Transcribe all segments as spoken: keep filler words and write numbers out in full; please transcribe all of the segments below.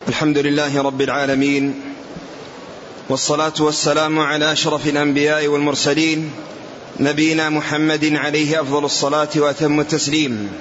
الحمد لله رب العالمين، والصلاة والسلام على أشرف الأنبياء والمرسلين، نبينا محمد عليه أفضل الصلاة وأتم التسليم.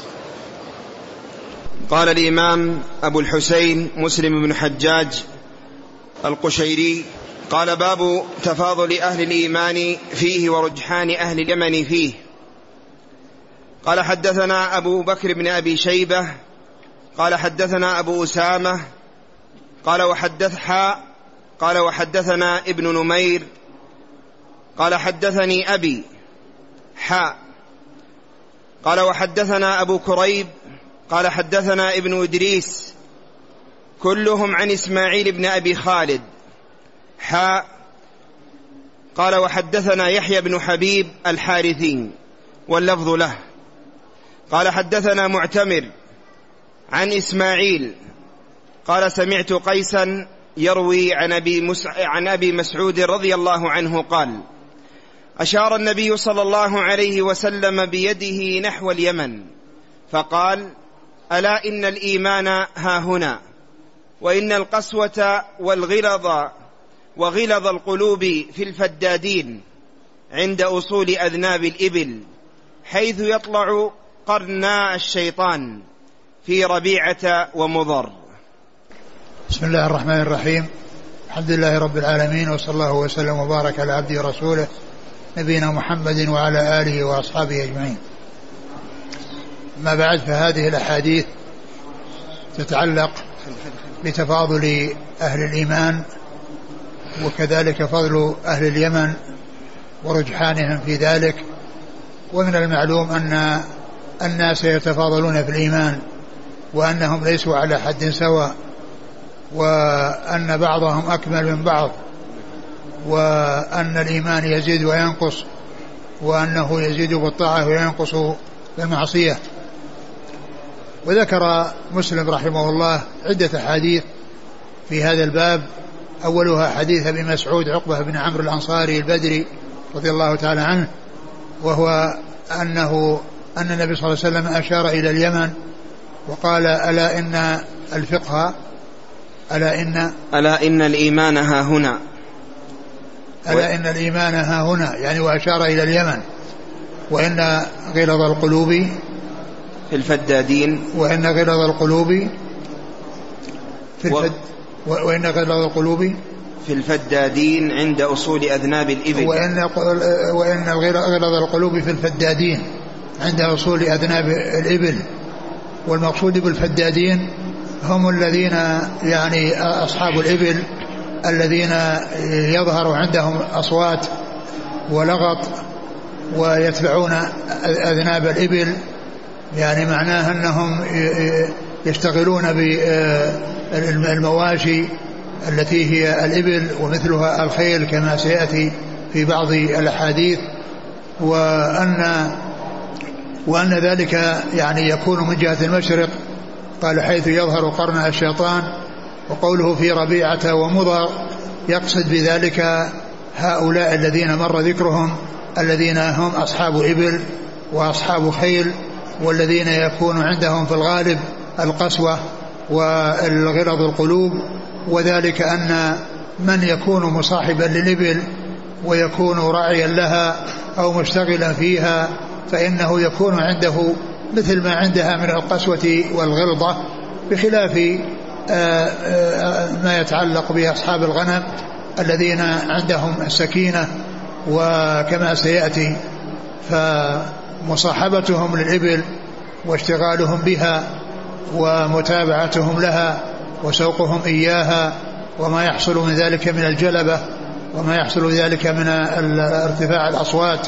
قال الإمام أبو الحسين مسلم بن حجاج القشيري قال: باب تفاضل أهل الإيمان فيه ورجحان أهل اليمن فيه. قال: حدثنا أبو بكر بن أبي شيبة قال: حدثنا أبو أسامة قال وحدث حاء قال وحدثنا ابن نمير قال حدثني أبي حاء قال وحدثنا أبو كريب قال حدثنا ابن إدريس كلهم عن إسماعيل بن أبي خالد حاء قال وحدثنا يحيى بن حبيب الحارثي واللفظ له قال حدثنا معتمر عن إسماعيل قال: سمعت قيسا يروي عن أبي, مسع... عن أبي مسعود رضي الله عنه قال: أشار النبي صلى الله عليه وسلم بيده نحو اليمن فقال: ألا إن الإيمان ها هنا، وإن القسوة والغلظ وغلظ القلوب في الفدادين عند أصول أذناب الإبل، حيث يطلع قرنا الشيطان في ربيعة ومضر. بسم الله الرحمن الرحيم. الحمد لله رب العالمين، وصلى الله وسلم وبارك على عبده ورسوله نبينا محمد وعلى آله وأصحابه أجمعين. ما بعد، فهذه الأحاديث تتعلق بتفاضل أهل الإيمان، وكذلك فضل أهل اليمن ورجحانهم في ذلك. ومن المعلوم أن الناس يتفاضلون في الإيمان، وأنهم ليسوا على حد سواء، وأن بعضهم أكمل من بعض، وأن الإيمان يزيد وينقص، وأنه يزيد بالطاعة وينقص بالمعصية. وذكر مسلم رحمه الله عدة حديث في هذا الباب، أولها حديث أبي مسعود عقبة بن عمرو الأنصاري البدري رضي الله تعالى عنه، وهو أنه أن النبي صلى الله عليه وسلم أشار إلى اليمن وقال: ألا إن الفقه ألا إن ألا إن الإيمان ها هنا ألا إن الإيمان ها هنا يعني وأشار إلى اليمن، وإن غلظ القلوب في الفدادين وإن غلظ القلوب في الفد و... وإن غلظ القلوب في الفدادين عند أصول أذناب الإبل وإن وإن غلظ القلوب في الفدادين عند أصول أذناب الإبل. والمقصود بالفدادين هم الذين يعني أصحاب الإبل الذين يظهر عندهم أصوات ولغط ويتبعون أذناب الإبل، يعني معناه أنهم يشتغلون بالمواشي التي هي الإبل ومثلها الخيل كما سيأتي في بعض الأحاديث. وأن وأن ذلك يعني يكون من جهة المشرق، قال حيث يظهر قرن الشيطان. وقوله في ربيعة ومضر يقصد بذلك هؤلاء الذين مر ذكرهم، الذين هم أصحاب إبل وأصحاب خيل، والذين يكون عندهم في الغالب القسوة والغلظ القلوب. وذلك أن من يكون مصاحبا للإبل ويكون راعيا لها أو مشتغلا فيها، فإنه يكون عنده مثل ما عندها من القسوة والغلظة، بخلاف ما يتعلق بأصحاب الغنم الذين عندهم السكينة. وكما سيأتي فمصاحبتهم للإبل واشتغالهم بها ومتابعتهم لها وسوقهم إياها، وما يحصل من ذلك من الجلبة وما يحصل ذلك من ارتفاع الأصوات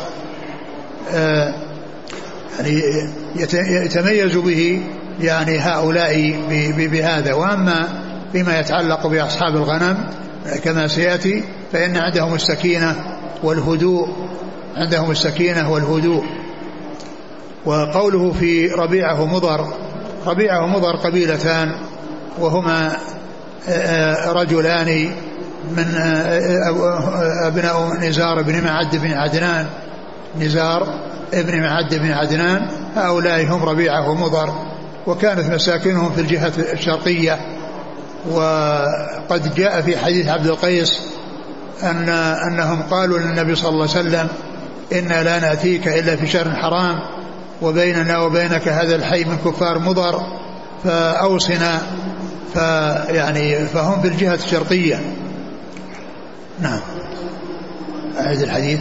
يعني يتميز به يعني هؤلاء بهذا. وأما فيما يتعلق بأصحاب الغنم كما سيأتي فإن عندهم السكينة والهدوء عندهم السكينة والهدوء. وقوله في ربيعة ومضر، ربيعة ومضر قبيلتان، وهما رجلان من أبناء نزار بن معد بن عدنان نزار ابن معد بن عدنان، هؤلاء هم ربيعة ومضر. وكانت مساكنهم في الجهة الشرقية وقد جاء في حديث عبد القيس أن أنهم قالوا للنبي صلى الله عليه وسلم إنا لا نأتيك إلا في شهر حرام وبيننا وبينك هذا الحي من كفار مضر فأوصنا، فيعني فهم في الجهة الشرقية. نعم. أعيد الحديث.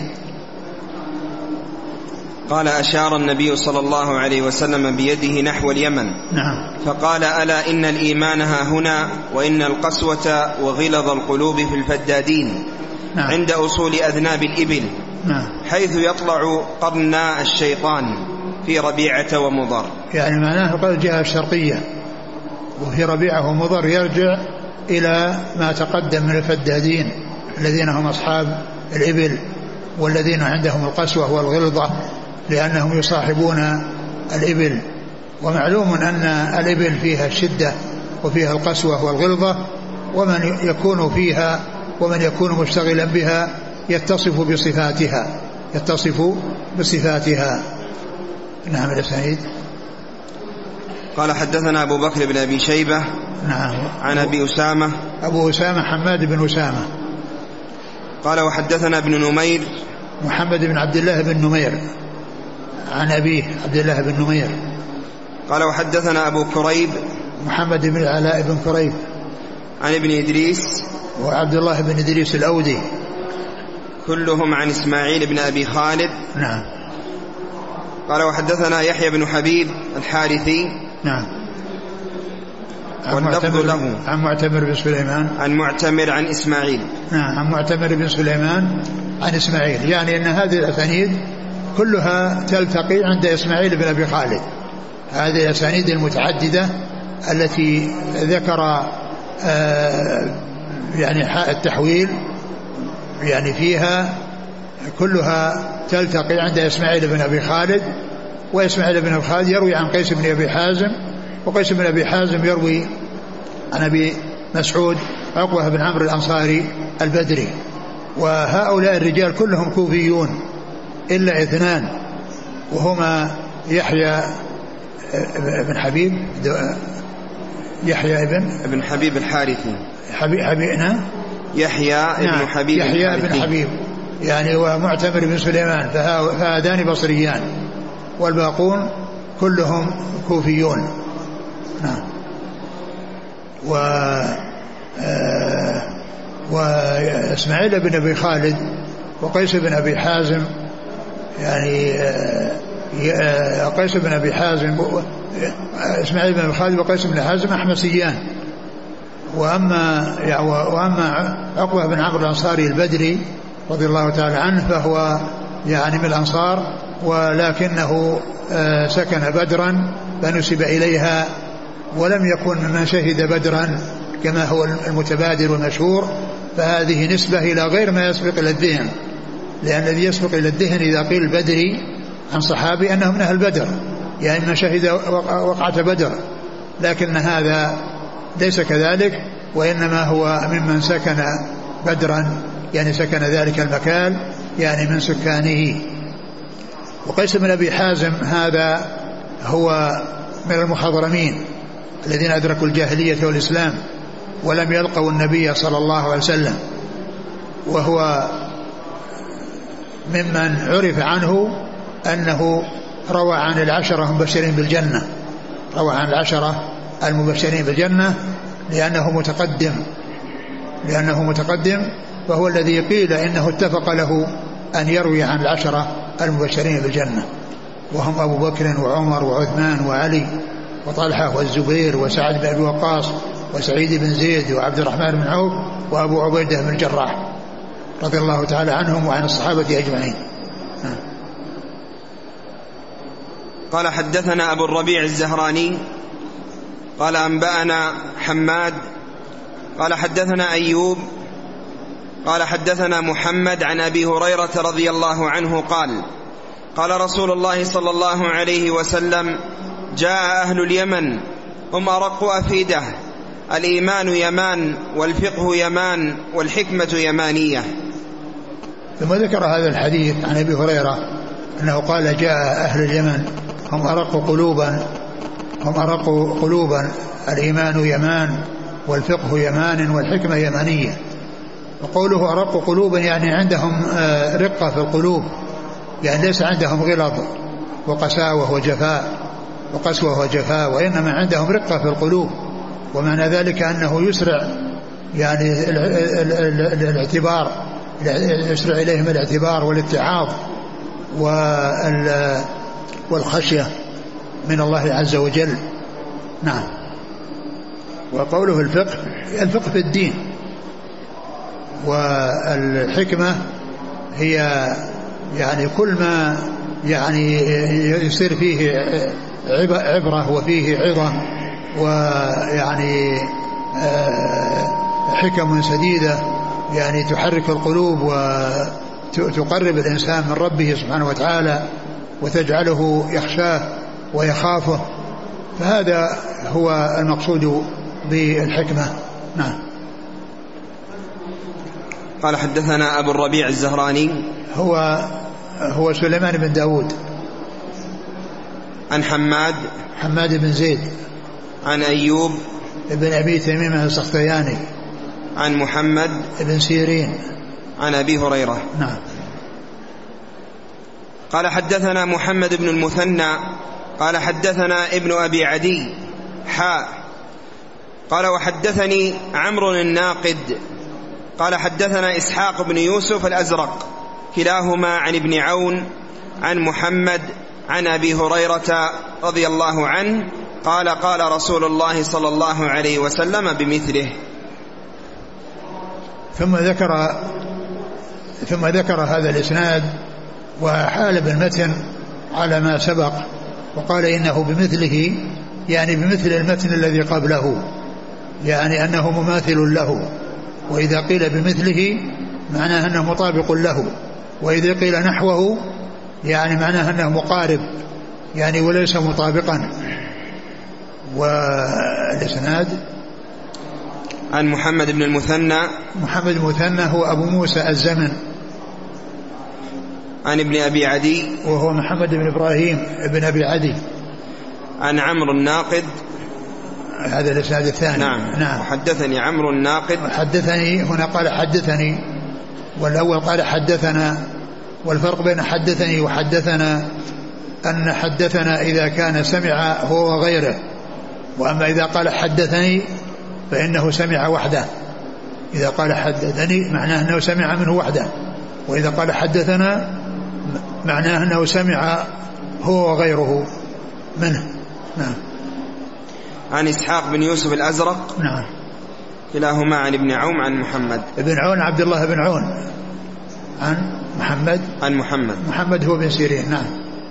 قال أشار النبي صلى الله عليه وسلم بيده نحو اليمن. نعم. فقال ألا إن الإيمان ها هنا وإن القسوة وغلظ القلوب في الفدادين. نعم. عند أصول أذناب الإبل. نعم. حيث يطلع قرنا الشيطان في ربيعة ومضر. يعني معناه قال الجهة الشرقية، وفي ربيعة ومضر يرجع إلى ما تقدم من الفدادين الذين هم أصحاب الإبل والذين عندهم القسوة والغلظة لأنهم يصاحبون الإبل. ومعلوم أن الإبل فيها الشدة وفيها القسوة والغلظة، ومن يكون فيها ومن يكون مشتغلا بها يتصف بصفاتها يتصف بصفاتها. نعم. الأسانيد. قال حدثنا أبو بكر بن أبي شيبة. نعم. عن أبي أسامة. أبو أسامة حماد بن أسامة. قال وحدثنا ابن نمير. محمد بن عبد الله بن نمير عن أبيه عبد الله بن نمير. قال وحدثنا أبو كريب. محمد بن العلاء بن كريب. عن ابن إدريس. وعبد الله بن إدريس الأودي. كلهم عن إسماعيل بن أبي خالد. نعم. قال وحدثنا يحيى بن حبيب الحارثي. نعم. واللفظ له. عن معتمر بن سليمان. عن معتمر عن إسماعيل. نعم. عن معتمر بن سليمان عن إسماعيل. يعني أن هذه الأسانيد كلها تلتقي عند إسماعيل بن أبي خالد. هذه الأسانيد المتعددة التي ذكر آه يعني التحويل يعني فيها كلها تلتقي عند إسماعيل بن أبي خالد. وإسماعيل بن أبي خالد يروي عن قيس بن أبي حازم، وقيس بن أبي حازم يروي عن أبي مسعود عقبة بن عمرو الأنصاري البدري. وهؤلاء الرجال كلهم كوفيون إلا اثنان، وهما يحيى بن حبيب يحيى ابن ابن حبيب الحارثي. حبيب حبيبنا يحيى ابن حبيب يحيى بن حبيب يعني ومعتمر بن سليمان، فهذان بصريان والباقون كلهم كوفيون. نعم. و وإسماعيل بن أبي خالد وقيس بن أبي حازم يعني قيس بن أبي حازم إسماعيل بن أبي خالد وقيس بن حازم أحمسيان. وأما وأما عقبة بن عمرو الأنصاري البدري رضي الله تعالى عنه فهو يعني من الأنصار، ولكنه سكن بدرا فنسب إليها، ولم يكن من شهد بدرا كما هو المتبادر والمشهور، فهذه نسبة إلى غير ما يسبق إلى الذهن، لأن الذي يسبق إلى الذهن إذا قيل بدري عن صحابي أنه من أهل بدر، يعني من شهد وقعة بدر، لكن هذا ليس كذلك، وإنما هو ممن سكن بدرا يعني سكن ذلك المكان يعني من سكانه. وقيس بن أبي حازم هذا هو من المخضرمين الذين أدركوا الجاهلية والإسلام ولم يلقوا النبي صلى الله عليه وسلم، وهو ممن عرف عنه أنه روى عن العشرة المبشرين بالجنة، روى عن العشرة المبشرين بالجنة لأنه متقدم لأنه متقدم فهو الذي قيل إنه اتفق له أن يروي عن العشرة المبشرين بالجنة، وهم أبو بكر وعمر وعثمان وعلي وطلحة والزبير وسعد بن أبي وقاص وسعيد بن زيد وعبد الرحمن بن عوف وأبو عبيدة بن الجراح رضي الله تعالى عنهم وعن الصحابة أجمعين. قال حدثنا أبو الربيع الزهراني قال أنبأنا حماد قال حدثنا أيوب قال حدثنا محمد عن أبي هريرة رضي الله عنه قال قال رسول الله صلى الله عليه وسلم جاء أهل اليمن هم أرق أفئدة، الإيمان يمان والفقه يمان والحكمة يمانية. ثم ذكر هذا الحديث عن أبي هريرة أنه قال جاء أهل اليمن هم أرق قلوبا هم أرق قلوبا الإيمان يمان والفقه يمان والحكمة يمانية. وقوله أرق قلوبا يعني عندهم رقة في القلوب، يعني ليس عندهم غلظ وقساوة وجفاء وقسوة وجفاء، وإنما عندهم رقة في القلوب. ومعنى ذلك أنه يسرع يعني الاعتبار، يسرع إليهم الاعتبار والاتعاظ والخشية من الله عز وجل. نعم. وقوله الفقه، الفقه في الدين، والحكمة هي يعني كل ما يعني يصير فيه عبرة وفيه عظة ويعني حكم سديدة يعني تحرك القلوب وتقرب الإنسان من ربه سبحانه وتعالى وتجعله يخشاه ويخافه، فهذا هو المقصود بالحكمة. نعم. قال حدثنا أبو الربيع الزهراني هو هو سليمان بن داود عن حماد حماد بن زيد عن أيوب ابن أبي تميمة السختياني عن محمد بن سيرين عن أبي هريرة. نعم. قال حدثنا محمد بن المثنى قال حدثنا ابن أبي عدي حاء قال وحدثني عمرو الناقد قال حدثنا إسحاق بن يوسف الأزرق كلاهما عن ابن عون عن محمد عن أبي هريرة رضي الله عنه قال قال رسول الله صلى الله عليه وسلم بمثله. ثم ذكر ثم ذكر هذا الإسناد وحال بالمتن على ما سبق، وقال إنه بمثله يعني بمثل المتن الذي قبله، يعني أنه مماثل له. وإذا قيل بمثله معناه أنه مطابق له، وإذا قيل نحوه يعني معناه أنه مقارب يعني وليس مطابقا. والإسناد عن محمد بن المثنى محمد المثنى هو أبو موسى الزمن عن ابن أبي عدي وهو محمد بن إبراهيم ابن أبي عدي عن عمرو الناقد. هذا الإسناد الثاني. نعم. نعم. حدثني عمرو الناقد حدثني، هنا قال حدثني، والأول قال حدثنا، والفرق بين حدثني وحدثنا أن حدثنا إذا كان سمع هو وغيره، وأما إذا قال حدثني فإنه سمع وحده. إذا قال حدثني معناه أنه سمع منه وحده، وإذا قال حدثنا معناه أنه سمع هو وغيره منه. نعم. عن إسحاق بن يوسف الأزرق. نعم. كلاهما عن ابن عون عن محمد ابن عون عبد الله بن عون عن محمد عن محمد محمد هو بن سيرين. نعم.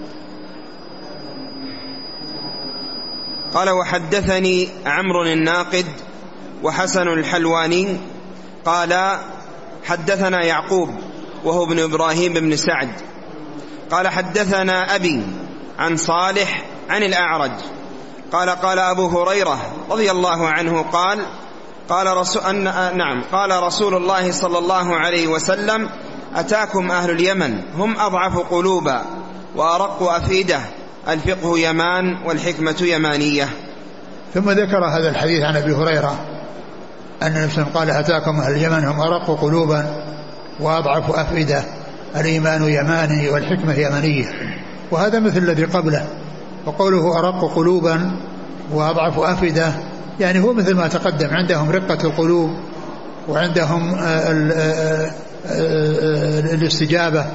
قال وحدثني عمرو الناقد وحسن الحلواني قال حدثنا يعقوب وهو ابن إبراهيم بن سعد قال حدثنا أبي عن صالح عن الأعرج قال قال أبو هريرة رضي الله عنه قال قال رسول أن نعم قال رسول الله صلى الله عليه وسلم أتاكم أهل اليمن هم أضعف قلوبا وأرق أفئدة الفقه يمان والحكمة يمانية. ثم ذكر هذا الحديث عن أبي هريرة أن النبي قال أتاكم أهل اليمن هم أرق قلوبا وأضعف أفئدة الإيمان يماني والحكمة يمانية، وهذا مثل الذي قبله. وقوله أرق قلوبا وأضعف أفئدة يعني هو مثل ما تقدم، عندهم رقة القلوب وعندهم الاستجابة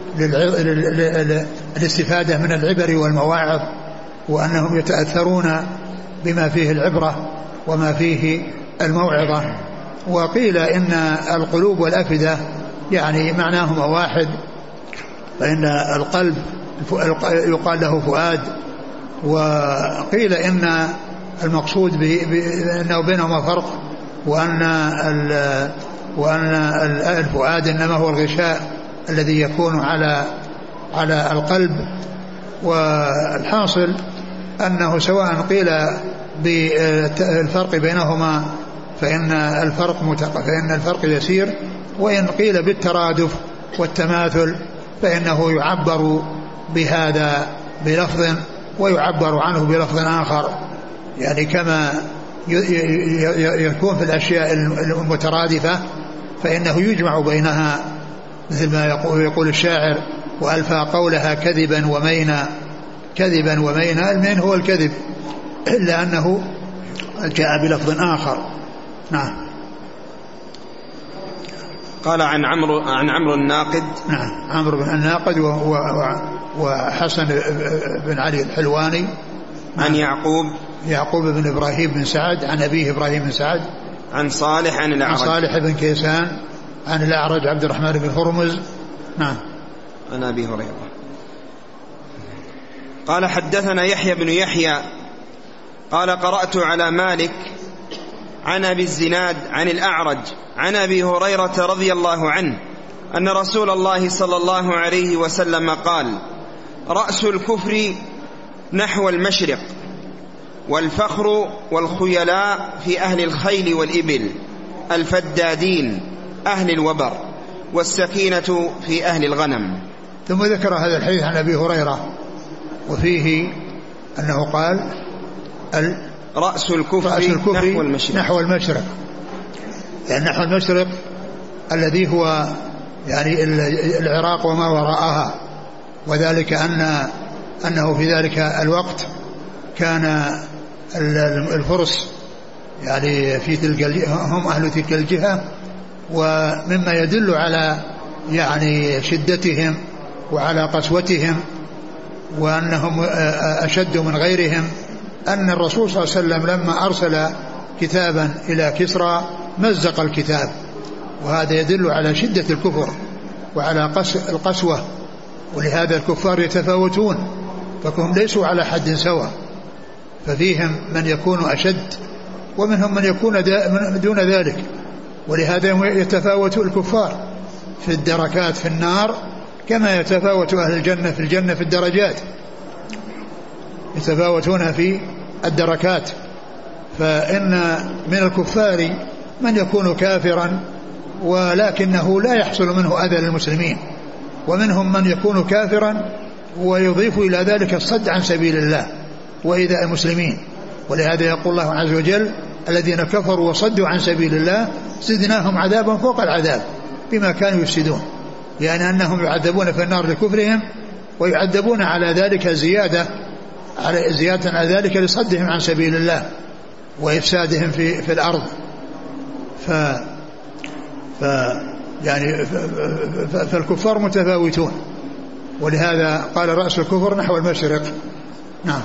للاستفادة من العبر والمواعظ، وأنهم يتأثرون بما فيه العبرة وما فيه الموعظة. وقيل إن القلوب والأفئدة يعني معناهما واحد، فإن القلب يقال له فؤاد، وقيل إن المقصود بأنه بينهما فرق، وأن وأن الفؤاد إنما هو الغشاء الذي يكون على على القلب. والحاصل أنه سواء قيل بالفرق بينهما فإن الفرق متق... فإن الفرق يسير، وإن قيل بالترادف والتماثل فإنه يعبر بهذا بلفظ ويعبر عنه بلفظ آخر، يعني كما يكون في الأشياء المترادفة فإنه يجمع بينها، مثل ما يقول الشاعر: وألفى قولها كذبا ومينا، كذبا ومينا، المين هو الكذب، إلا أنه جاء بلفظ آخر. نعم. قال عن عمرو عن عمرو الناقد. نعم، عمرو بن الناقد وحسن بن علي الحلواني. عن يعقوب يعقوب بن إبراهيم بن سعد عن أبيه إبراهيم بن سعد. عن صالح عن الأعرج. عن صالح بن كيسان عن الأعرج عبد الرحمن بن هرمز. نعم. عن أبي هريرة قال: حدثنا يحيى بن يحيى قال: قرأت على مالك عن أبي الزناد عن الأعرج عن أبي هريرة رضي الله عنه أن رسول الله صلى الله عليه وسلم قال: رأس الكفر نحو المشرق، والفخر والخيلاء في أهل الخيل والإبل، الفدادين أهل الوبر، والسكينة في أهل الغنم. ثم ذكر هذا الحديث عن أبي هريرة وفيه أنه قال: رأس الكفر, رأس الكفر نحو المشرق, نحو المشرق يعني نحو المشرق الذي هو يعني العراق وما وراءها، وذلك أن أنه في ذلك الوقت كان الفرس يعني في تلك هم أهل تلك الجهة، ومما يدل على يعني شدتهم وعلى قسوتهم وأنهم أشد من غيرهم أن الرسول صلى الله عليه وسلم لما أرسل كتابا إلى كسرى مزق الكتاب، وهذا يدل على شدة الكفر وعلى القسوة، ولهذا الكفار يتفاوتون فهم ليسوا على حد سواء، ففيهم من يكون أشد ومنهم من يكون دون ذلك، ولهذا يتفاوت الكفار في الدركات في النار كما يتفاوت أهل الجنة في الجنة في الدرجات، يتفاوتون في الدركات. فإن من الكفار من يكون كافرا ولكنه لا يحصل منه أذى للمسلمين، ومنهم من يكون كافرا ويضيف إلى ذلك الصد عن سبيل الله وإيذاء المسلمين، ولهذا يقول الله عز وجل: الذين كفروا وصدوا عن سبيل الله زدناهم عذابا فوق العذاب بما كانوا يفسدون، يعني أنهم يعذبون في النار لكفرهم ويعذبون على ذلك زيادة على زيادة على ذلك لصدهم عن سبيل الله وإفسادهم في في الأرض. ف ف يعني ف ف فالكفار متفاوتون، ولهذا قال: رأس الكفر نحو المشرق. نعم.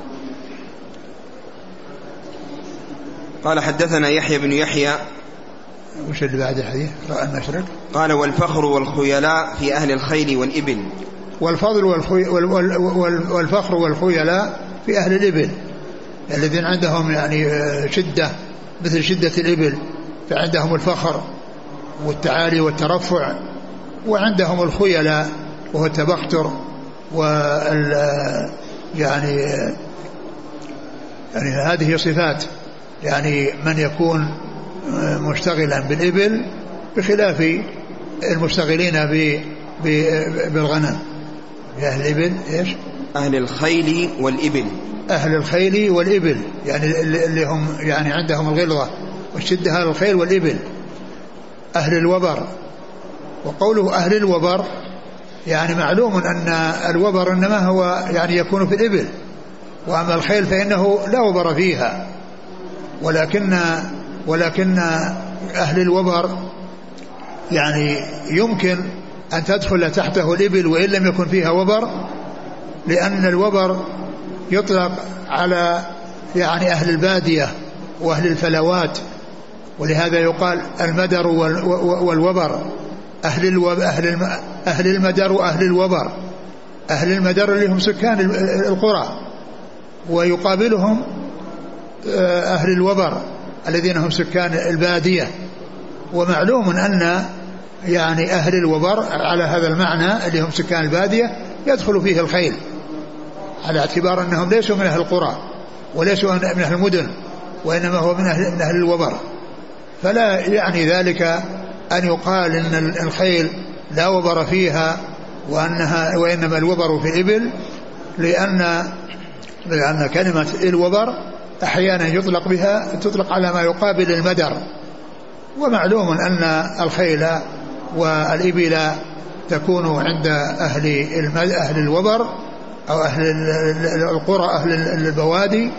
قال: حدثنا يحيى بن يحيى. وش اللي بعد الحديث؟ رأى المشرق. قال: والفخر والخيلاء في أهل الخيل والإبل. والفضل والخي والفخر والخيلاء في أهل الإبل الذين عندهم يعني شدة مثل شدة الإبل، فعندهم الفخر والتعالي والترفع، وعندهم الخيلاء وهو التبختر وال يعني يعني هذه صفات يعني من يكون مشتغلا بالإبل بخلاف المشتغلين بالغنم. أهل الإبل إيش؟ أهل الخيل والإبل. أهل الخيل والإبل يعني اللي هم يعني عندهم الغلظة والشدة، أهل الخيل والإبل. أهل الوبر، وقوله أهل الوبر يعني معلوم أن الوبر إنما هو يعني يكون في الإبل، وأما الخيل فإنه لا وبر فيها، ولكن ولكن أهل الوبر يعني يمكن أن تدخل تحته الإبل وإن لم يكن فيها وبر، لأن الوبر يطلق على يعني أهل البادية وأهل الفلوات، ولهذا يقال المدر والوبر. أهل, أهل, أهل المدر وأهل الوبر. أهل المدر اللي هم سكان القرى، ويقابلهم أهل الوبر الذين هم سكان البادية. ومعلوم أن يعني أهل الوبر على هذا المعنى اللي هم سكان البادية يدخل فيه الخيل، على اعتبار أنهم ليسوا من أهل القرى وليسوا من أهل المدن، وإنما هو من أهل, من أهل الوبر. فلا يعني ذلك أن يقال إن الخيل لا وبر فيها وأنها وإنما الوبر في الإبل، لأن لأن كلمة الوبر أحيانا يطلق بها تطلق على ما يقابل المدر. ومعلوم أن الخيل والإبل تكون عند أهل أهل الوبر أو أهل القرى أهل البوادي،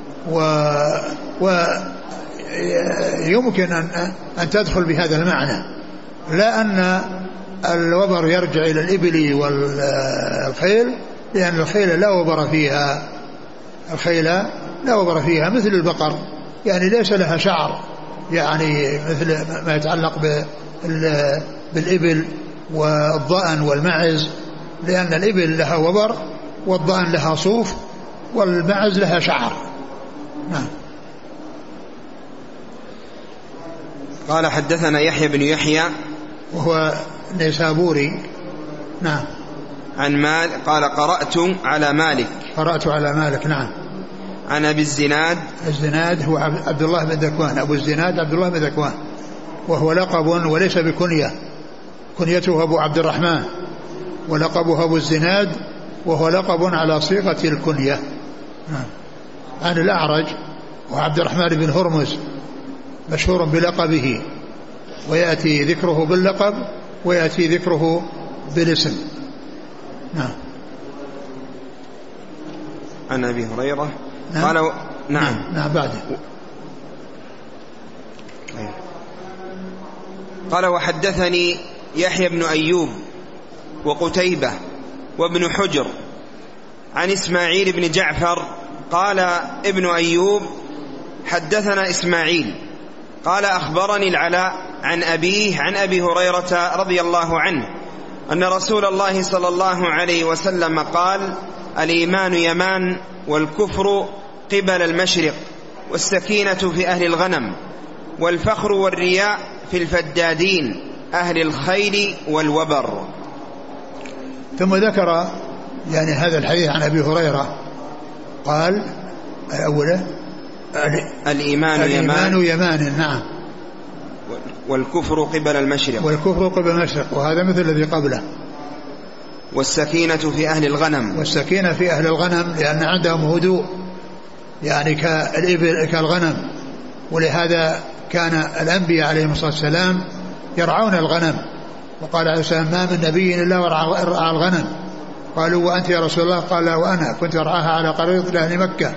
ويمكن أن أن تدخل بهذا المعنى، لا أن الوبر يرجع إلى الإبل والخيل، لأن الخيل لا وبر فيها، الخيل لا وبر فيها مثل البقر، يعني ليس لها شعر، يعني مثل ما يتعلق بالإبل والضأن والمعز، لأن الإبل لها وبر والضأن لها صوف والمعز لها شعر. نعم. قال حدثنا يحيى بن يحيى وهو نيسابوري. نعم. عن مالك قال قرأت على مالك قرأت على مالك. نعم. عن أبي الزناد. الزناد هو عبد الله بن ذكوان، أبو الزناد عبد الله بن ذكوان، وهو لقب وليس بكنية، كنيته أبو عبد الرحمن، ولقبه أبو الزناد، وهو لقب على صيغة الكنية. نعم. عن الأعرج وعبد الرحمن بن هرمز مشهور بلقبه، ويأتي ذكره باللقب ويأتي ذكره بالاسم. نعم. عن أبي هريرة. نعم. قال و... نعم. نعم. نعم. بعده قال وحدثني يحيى بن أيوب وقتيبة وابن حجر عن إسماعيل بن جعفر. قال ابن أيوب حدثنا إسماعيل قال أخبرني العلاء عن أبيه عن أبي هريرة رضي الله عنه أن رسول الله صلى الله عليه وسلم قال الإيمان يمان والكفر قبل المشرق والسكينة في أهل الغنم والفخر والرياء في الفدادين أهل الخيل والوبر. ثم ذكر يعني هذا الحديث عن أبي هريرة قال أولا الإيمان, الإيمان يمان, يمان. نعم. والكفر قبل المشرق والكفر قبل المشرق، وهذا مثل الذي قبله. والسكينة في أهل الغنم والسكينة في أهل الغنم لأن عندهم هدوء يعني كالإبل كالغنم، ولهذا كان الأنبياء عليهم الصلاة والسلام يرعون الغنم، وقال عليه السلام ما من نبي إلا ورعى الغنم. قالوا وأنت يا رسول الله؟ قال وأنا كنت أرعاها على قريض لأهل مكة.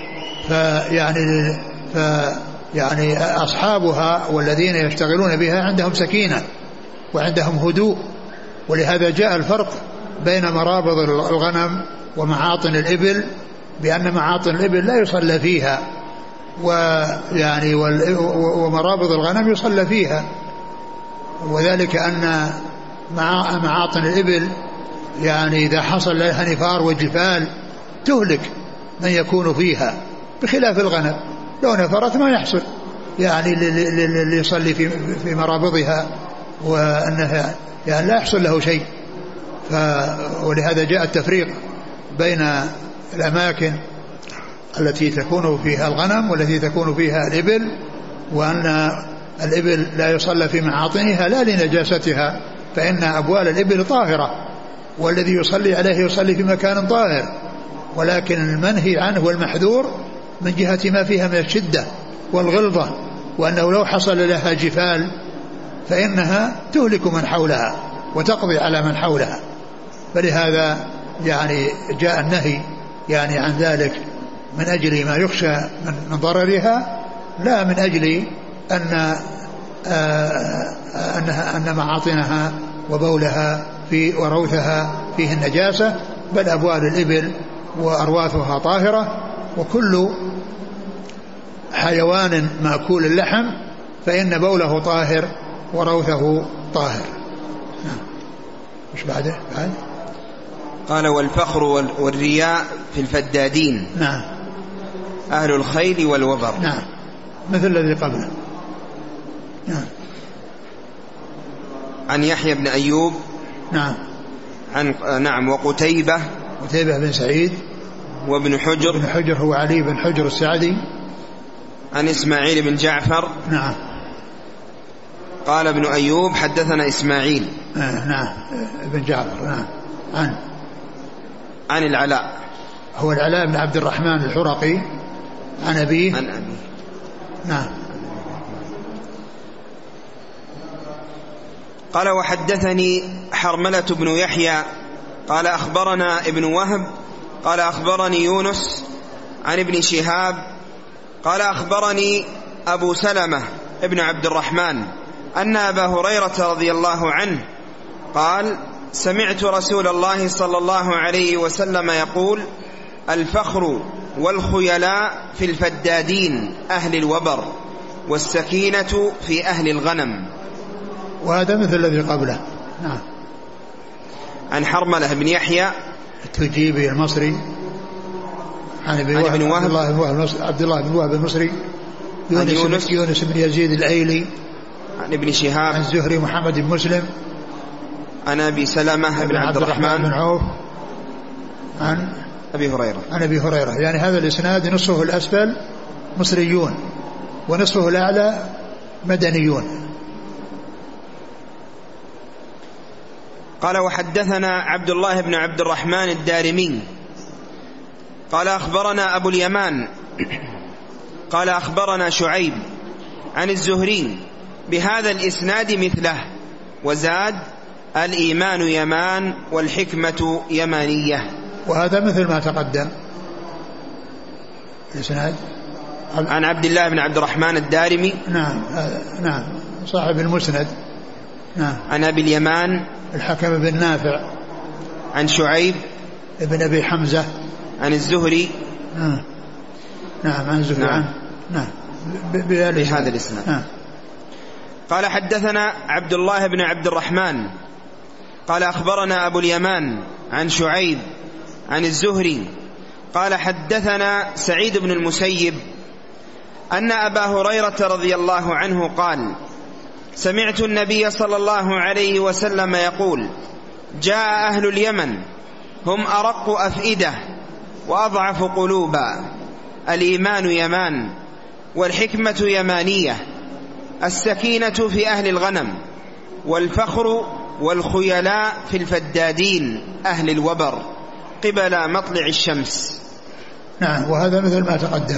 فيعني فيعني أصحابها والذين يشتغلون بها عندهم سكينة وعندهم هدوء، ولهذا جاء الفرق بين مرابض الغنم ومعاطن الإبل، بأن معاطن الإبل لا يصلى فيها، ويعني ومرابض الغنم يصلى فيها، وذلك أن معاطن الإبل يعني إذا حصل لها نفار وجفال تهلك من يكون فيها، بخلاف الغنم لو نفرت ما يحصل يعني اللي يصلي في في مرابضها، وأنها يعني لا يحصل له شيء. ولهذا جاء التفريق بين الأماكن التي تكون فيها الغنم والتي تكون فيها الإبل، وأن الإبل لا يصلى في معاطنها لا لنجاستها، فإن أبوال الإبل طاهرة، والذي يصلي عليه يصلي في مكان طاهر، ولكن المنهي عنه والمحذور من جهة ما فيها من الشدة والغلظة، وأنه لو حصل لها جفال فإنها تهلك من حولها وتقضي على من حولها. فلهذا يعني جاء النهي يعني عن ذلك من أجل ما يخشى من ضررها، لا من أجل أن أنها أن معاطنها وبولها في وروثها فيه النجاسة، بل أبوال الإبل وأرواثها طاهرة، وكل حيوان مأكول اللحم فإن بوله طاهر وروثه طاهر. مش بعده بعد قال والفخر والرياء في الفدادين. نعم. أهل الخيل والوبر. نعم مثل الذي قبله. نعم. عن يحيى بن أيوب. نعم. عن نعم وقتيبة قتيبة بن سعيد وابن حجر. ابن حجر هو علي بن حجر السعدي. عن إسماعيل بن جعفر. نعم. قال ابن أيوب حدثنا إسماعيل. آه نعم ابن جعفر. نعم. عن عن العلاء هو العلاء بن عبد الرحمن الحرقي عن أبيه عن أبيه. نعم. قال وحدثني حرملة بن يحيى قال أخبرنا ابن وهب قال أخبرني يونس عن ابن شهاب قال أخبرني أبو سلمة ابن عبد الرحمن أن أبا هريرة رضي الله عنه قال سمعت رسول الله صلى الله عليه وسلم يقول الفخر والخيلاء في الفدادين أهل الوبر والسكينة في أهل الغنم. وهذا مثل الذي قبله. نعم. عن حرملة بن يحيى التجيبي المصري عن ابن وهب عبد الله بن وهب المصري يونس, يونس, يونس بن يزيد الأيلي عن ابن شهاب عن الزهري محمد بن مسلم عن أبي سلمة بن عبد الرحمن بن عوف عن أبي هريرة عن أبي هريرة. يعني هذا الإسناد نصفه الأسفل مصريون ونصفه الأعلى مدنيون. قال وحدثنا عبد الله بن عبد الرحمن الدارمي قال أخبرنا أبو اليمان قال أخبرنا شعيب عن الزهري بهذا الإسناد مثله وزاد الإيمان يمان والحكمة يمانية. وهذا مثل ما تقدم الإسناد عن عبد الله بن عبد الرحمن الدارمي. نعم نعم صاحب المسند. نعم. عن أبي اليمان الحكم بن نافع عن شعيب ابن أبي حمزة عن الزهري. نعم نعم عن الزهري. نعم, نعم. بهذا الإسناد. نعم. قال حدثنا عبد الله بن عبد الرحمن قال أخبرنا أبو اليمان عن شعيب عن الزهري قال حدثنا سعيد بن المسيب أن أبا هريرة رضي الله عنه قال سمعت النبي صلى الله عليه وسلم يقول جاء أهل اليمن هم أرق أفئدة وأضعف قلوبا الإيمان يمان والحكمة يمانية السكينة في أهل الغنم والفخر والخيلاء في الفدادين أهل الوبر قبل مطلع الشمس. نعم. وهذا مثل ما تقدم.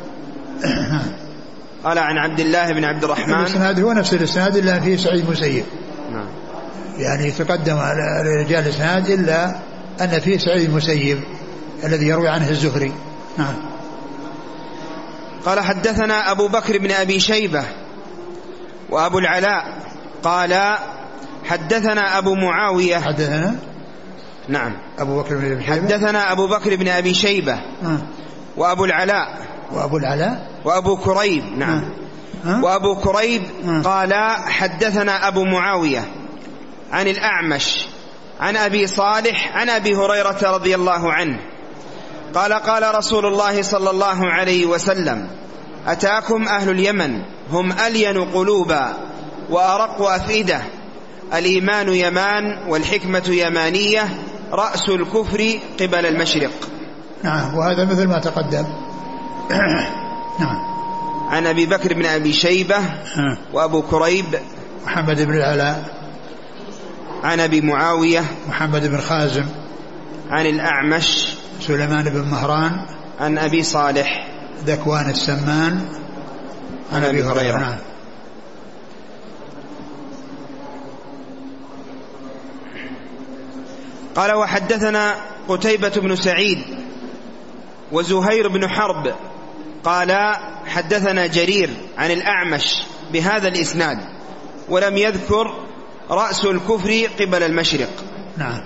قال عن عبد الله بن عبد الرحمن الإسناد هو نفس الإسناد إلا فيه سعيد مسيب. نعم. يعني تقدم على رجال الإسناد إلا أن فيه سعيد مسيب الذي يروي عنه الزهري. نعم. قال حدثنا أبو بكر بن أبي شيبة وأبو العلاء قال حدثنا أبو معاوية حدثنا نعم أبو بكر بن أبي شيبة حدثنا أبو بكر بن أبي شيبة آه. وأبو العلاء وأبو العلاء وأبو كريب. نعم. آه. وأبو كريب آه. قال حدثنا أبو معاوية عن الأعمش عن أبي صالح عن أبي هريرة رضي الله عنه قال قال رسول الله صلى الله عليه وسلم أتاكم أهل اليمن هم ألين قلوبا وأرق أفئدة الإيمان يمان والحكمة يمانية رأس الكفر قبل المشرق. نعم. وهذا مثل ما تقدم. نعم. عن أبي بكر بن أبي شيبة وأبو كريب محمد بن العلاء عن أبي معاوية محمد بن خازم عن الأعمش سليمان بن مهران عن أبي صالح ذكوان السمان عن أبي هريرة. نعم. قال وحدثنا قتيبة بن سعيد وزهير بن حرب قال حدثنا جرير عن الأعمش بهذا الإسناد ولم يذكر رأس الكفر قبل المشرق. نعم.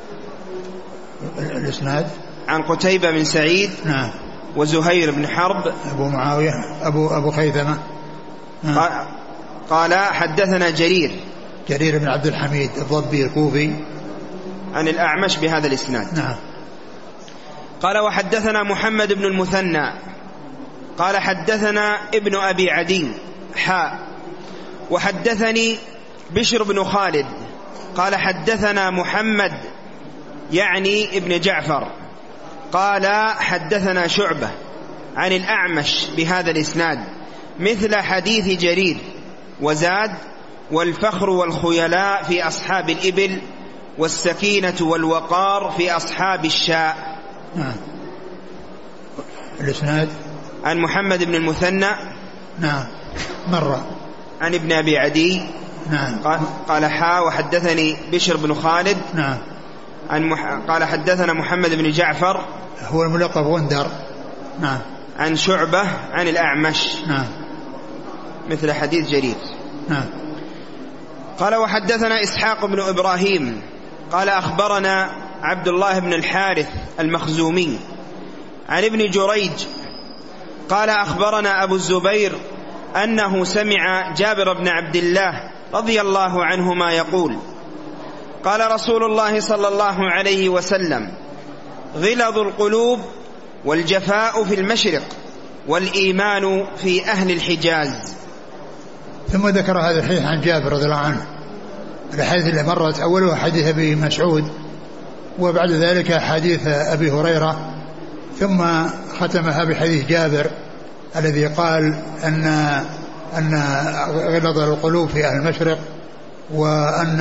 الإسناد عن قتيبة بن سعيد. نعم. وزهير بن حرب أبو معاوية أبو, أبو خيثمة. نعم. قال حدثنا جرير جرير بن عبد الحميد الضبي الكوفي عن الأعمش بهذا الإسناد. نعم. قال وحدثنا محمد بن المثنى قال حدثنا ابن أبي عدي حاء وحدثني بشر بن خالد قال حدثنا محمد يعني ابن جعفر قال حدثنا شعبة عن الأعمش بهذا الإسناد مثل حديث جرير وزاد والفخر والخيلاء في أصحاب الإبل والسكينة والوقار في أصحاب الشاء. نعم. الإسناد عن محمد بن المثنى نعم مرة عن ابن أبي عدي نعم قال حا وحدثني بشر بن خالد نعم عن مح... قال حدثنا محمد بن جعفر هو الملقب غندر نعم عن شعبة عن الأعمش نعم مثل حديث جرير نعم. قال وحدثنا إسحاق بن إبراهيم قال أخبرنا عبد الله بن الحارث المخزومي عن ابن جريج قال أخبرنا أبو الزبير أنه سمع جابر بن عبد الله رضي الله عنهما يقول قال رسول الله صلى الله عليه وسلم غلظ القلوب والجفاء في المشرق والإيمان في أهل الحجاز. ثم ذكر هذا الحديث عن جابر رضي الله عنه. الحديث اللي مرت أوله حديث أبي مسعود وبعد ذلك حديث أبي هريرة ثم ختمها بحديث جابر الذي قال أن أن غلظ القلوب في أهل المشرق وأن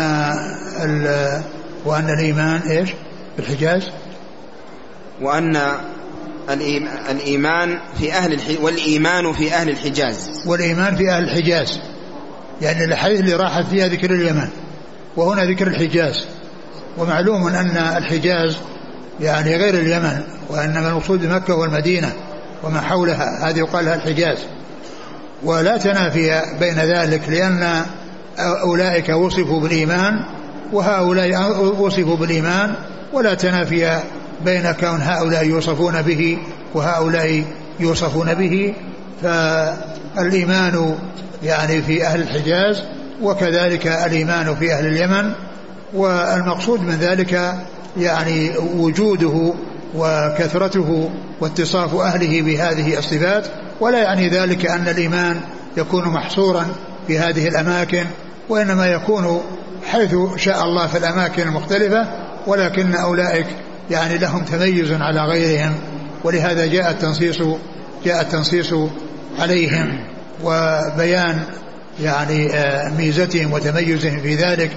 وأن الإيمان إيش بالحجاز وأن الإيمان في أهل الحجاز والإيمان في أهل الحجاز والإيمان في أهل الحجاز يعني الحديث اللي راحت فيها ذكر اليمن وهنا ذكر الحجاز. ومعلوم أن الحجاز يعني غير اليمن وإنما المقصود مكة والمدينة وما حولها هذه يقال لها الحجاز. ولا تنافي بين ذلك لأن أولئك وصفوا بالإيمان وهؤلاء وصفوا بالإيمان ولا تنافي بين كون هؤلاء يوصفون به وهؤلاء يوصفون به. فالإيمان يعني في أهل الحجاز وكذلك الإيمان في أهل اليمن. والمقصود من ذلك يعني وجوده وكثرته واتصاف أهله بهذه الصفات ولا يعني ذلك أن الإيمان يكون محصورا في هذه الأماكن وإنما يكون حيث شاء الله في الأماكن المختلفة ولكن أولئك يعني لهم تميز على غيرهم ولهذا جاء التنصيص جاء التنصيص عليهم وبيان يعني ميزتهم وتميزهم في ذلك.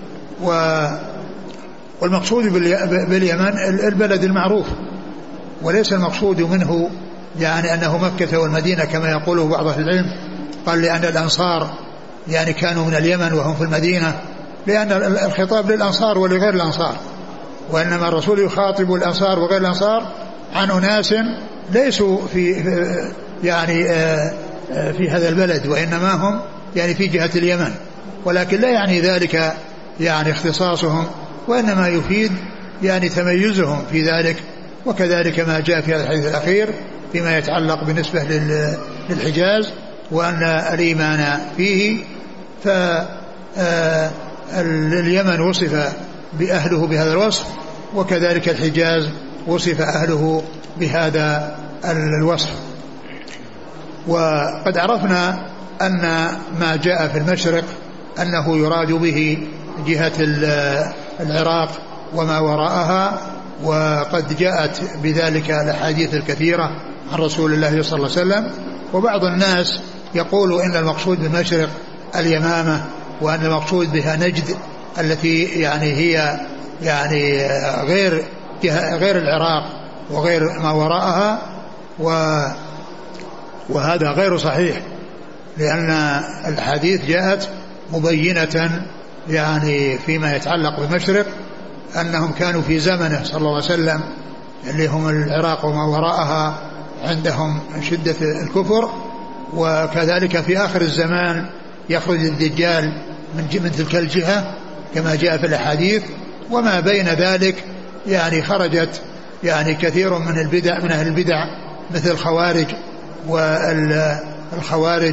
والمقصود باليمن البلد المعروف وليس المقصود منه يعني أنه مكة والمدينة كما يقوله بعض أهل العلم. قال لأن الأنصار يعني كانوا من اليمن وهم في المدينة لأن الخطاب للأنصار ولغير الأنصار وإنما الرسول يخاطب الأنصار وغير الأنصار عن أناس ليسوا في يعني في هذا البلد وإنما هم يعني في جهة اليمن ولكن لا يعني ذلك يعني اختصاصهم وإنما يفيد يعني تميزهم في ذلك. وكذلك ما جاء في هذا الحديث الأخير فيما يتعلق بالنسبة للحجاز وأن الإيمان فيه. فاليمن وصف بأهله بهذا الوصف وكذلك الحجاز وصف أهله بهذا الوصف. وقد عرفنا أن ما جاء في المشرق أنه يراد به جهة العراق وما وراءها وقد جاءت بذلك الأحاديث الكثيرة عن رسول الله صلى الله عليه وسلم. وبعض الناس يقول إن المقصود بالمشرق اليمامة وأن المقصود بها نجد التي يعني هي يعني غير غير العراق وغير ما وراءها وهذا غير صحيح لأن الحديث جاءت مبينة يعني فيما يتعلق بالمشرق أنهم كانوا في زمنه صلى الله عليه وسلم اللي هم العراق وما وراءها عندهم شدة الكفر وكذلك في آخر الزمان يخرج الدجال من تلك الجهة كما جاء في الأحاديث. وما بين ذلك يعني خرجت يعني كثير من البدع من أهل البدع مثل الخوارج والخوارج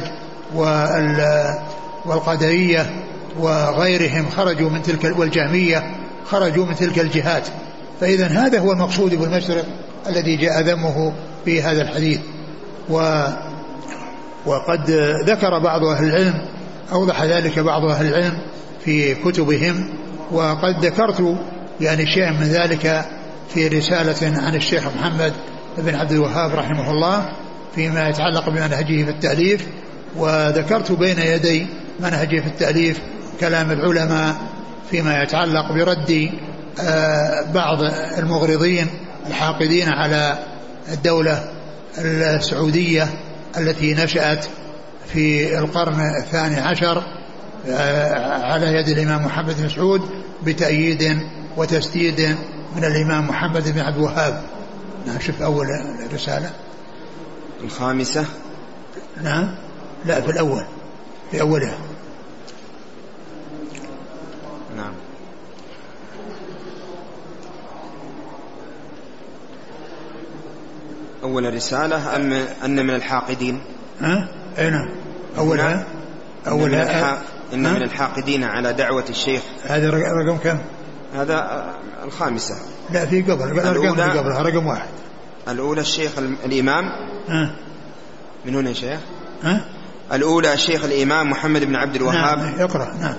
والقدرية وغيرهم خرجوا من تلك والجهمية خرجوا من تلك الجهات. فإذا هذا هو المقصود بالمشرق الذي جاء ذمه في هذا الحديث. و وقد ذكر بعض أهل العلم أوضح ذلك بعض أهل العلم في كتبهم وقد ذكرت يعني شيء من ذلك في رسالة عن الشيخ محمد بن عبد الوهاب رحمه الله فيما يتعلق بمنهجه في التأليف. وذكرت بين يدي منهجه في التأليف كلام العلماء فيما يتعلق برد بعض المغرضين الحاقدين على الدولة السعودية التي نشأت في القرن الثاني عشر على يد الإمام محمد بن سعود بتأييد وتسديد من الإمام محمد بن عبد الوهاب. نشوف أول رسالة الخامسة. نعم لا في الأول في أولها. نعم أول رسالة أم أن من الحاقدين؟ ها أين أولها؟ أولها إن من الحاقدين على دعوة الشيخ. هذا رقم كم؟ هذا الخامسة. لا في قبل رقم في قبلها رقم واحد. الأولى الشيخ الإمام. ها من هنا يا شيخ؟ ها الأولى الشيخ الإمام محمد بن عبد الوهاب. نعم اقرأ. نعم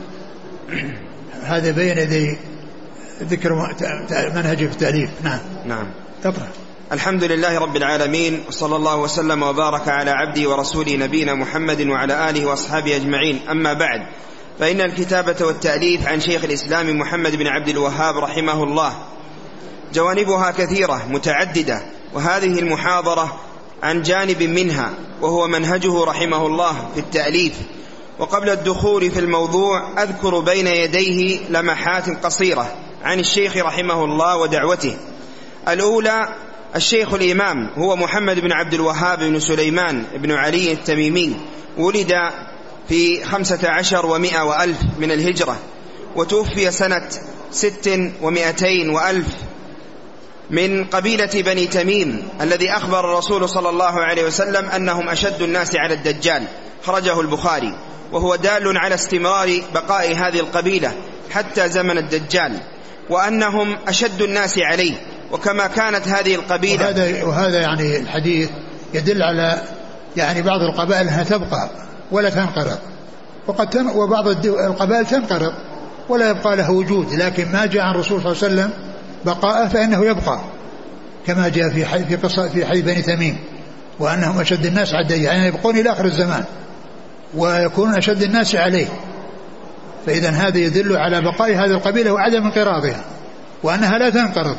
هذا بين يدي ذكر منهج في التأليف. نعم نعم اقرأ. الحمد لله رب العالمين، وصلى الله وسلم وبارك على عبده ورسوله نبينا محمد وعلى آله وأصحابه أجمعين. أما بعد، فإن الكتابة والتأليف عن شيخ الإسلام محمد بن عبد الوهاب رحمه الله جوانبها كثيرة متعددة، وهذه المحاضرة عن جانب منها، وهو منهجه رحمه الله في التأليف. وقبل الدخول في الموضوع أذكر بين يديه لمحات قصيرة عن الشيخ رحمه الله ودعوته. الأولى: الشيخ الإمام هو محمد بن عبد الوهاب بن سليمان بن علي التميمي، ولد في خمسة عشر ومائة وألف من الهجرة، وتوفي سنة ست ومائتين وألف من قبيلة بني تميم، الذي أخبر الرسول صلى الله عليه وسلم أنهم أشد الناس على الدجال، خرجه البخاري، وهو دال على استمرار بقاء هذه القبيلة حتى زمن الدجال، وأنهم أشد الناس عليه، وكما كانت هذه القبيلة. وهذا, وهذا يعني الحديث يدل على يعني بعض القبائل أنها تبقى ولا تنقرض، وقد تن وبعض القبائل تنقرض ولا يبقى له وجود، لكن ما جاء عن الرسول صلى الله عليه وسلم بقاء فإنه يبقى، كما جاء في حي في قصة في حي بني تميم، وأنهم أشد الناس عدى، يعني يبقون إلى آخر الزمان ويكون أشد الناس عليه. فإذا هذا يدل على بقاء هذه القبيلة وعدم انقراضها، وأنها لا تنقرض.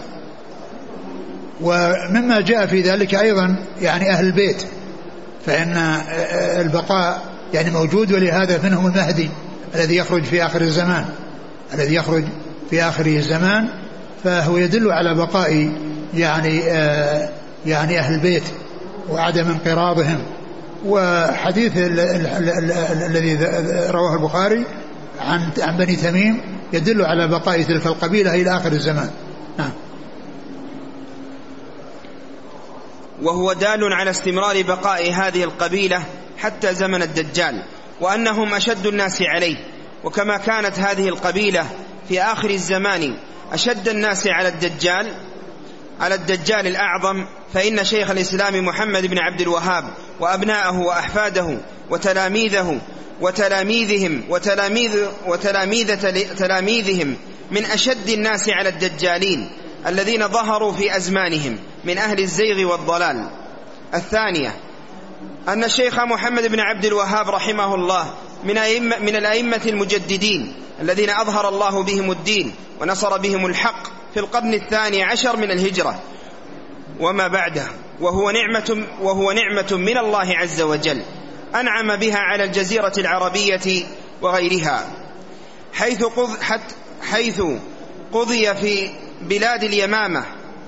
ومما جاء في ذلك أيضا يعني أهل البيت، فإن البقاء يعني موجود، ولهذا منهم المهدي الذي يخرج في آخر الزمان الذي يخرج في آخر الزمان فهو يدل على بقاء يعني آه يعني أهل البيت وعدم انقراضهم. وحديث الذي رواه البخاري عن عن بني تميم يدل على بقاء تلك القبيلة إلى آخر الزمان. نعم. وهو دال على استمرار بقاء هذه القبيلة حتى زمن الدجال، وأنهم أشد الناس عليه، وكما كانت هذه القبيلة في آخر الزمان أشد الناس على الدجال على الدجال الأعظم، فإن شيخ الإسلام محمد بن عبد الوهاب وأبناءه وأحفاده وتلاميذه وتلاميذهم وتلاميذ وتلاميذ تلاميذهم من أشد الناس على الدجالين الذين ظهروا في أزمانهم من أهل الزيغ والضلال. الثانية: أن الشيخ محمد بن عبد الوهاب رحمه الله من أئمة من الأئمة المجددين الذين أظهر الله بهم الدين ونصر بهم الحق في القرن الثاني عشر من الهجرة وما بعده، وهو نعمة وهو نعمة من الله عز وجل أنعم بها على الجزيرة العربية وغيرها، حيث قض حيث قضي في بلاد اليمامة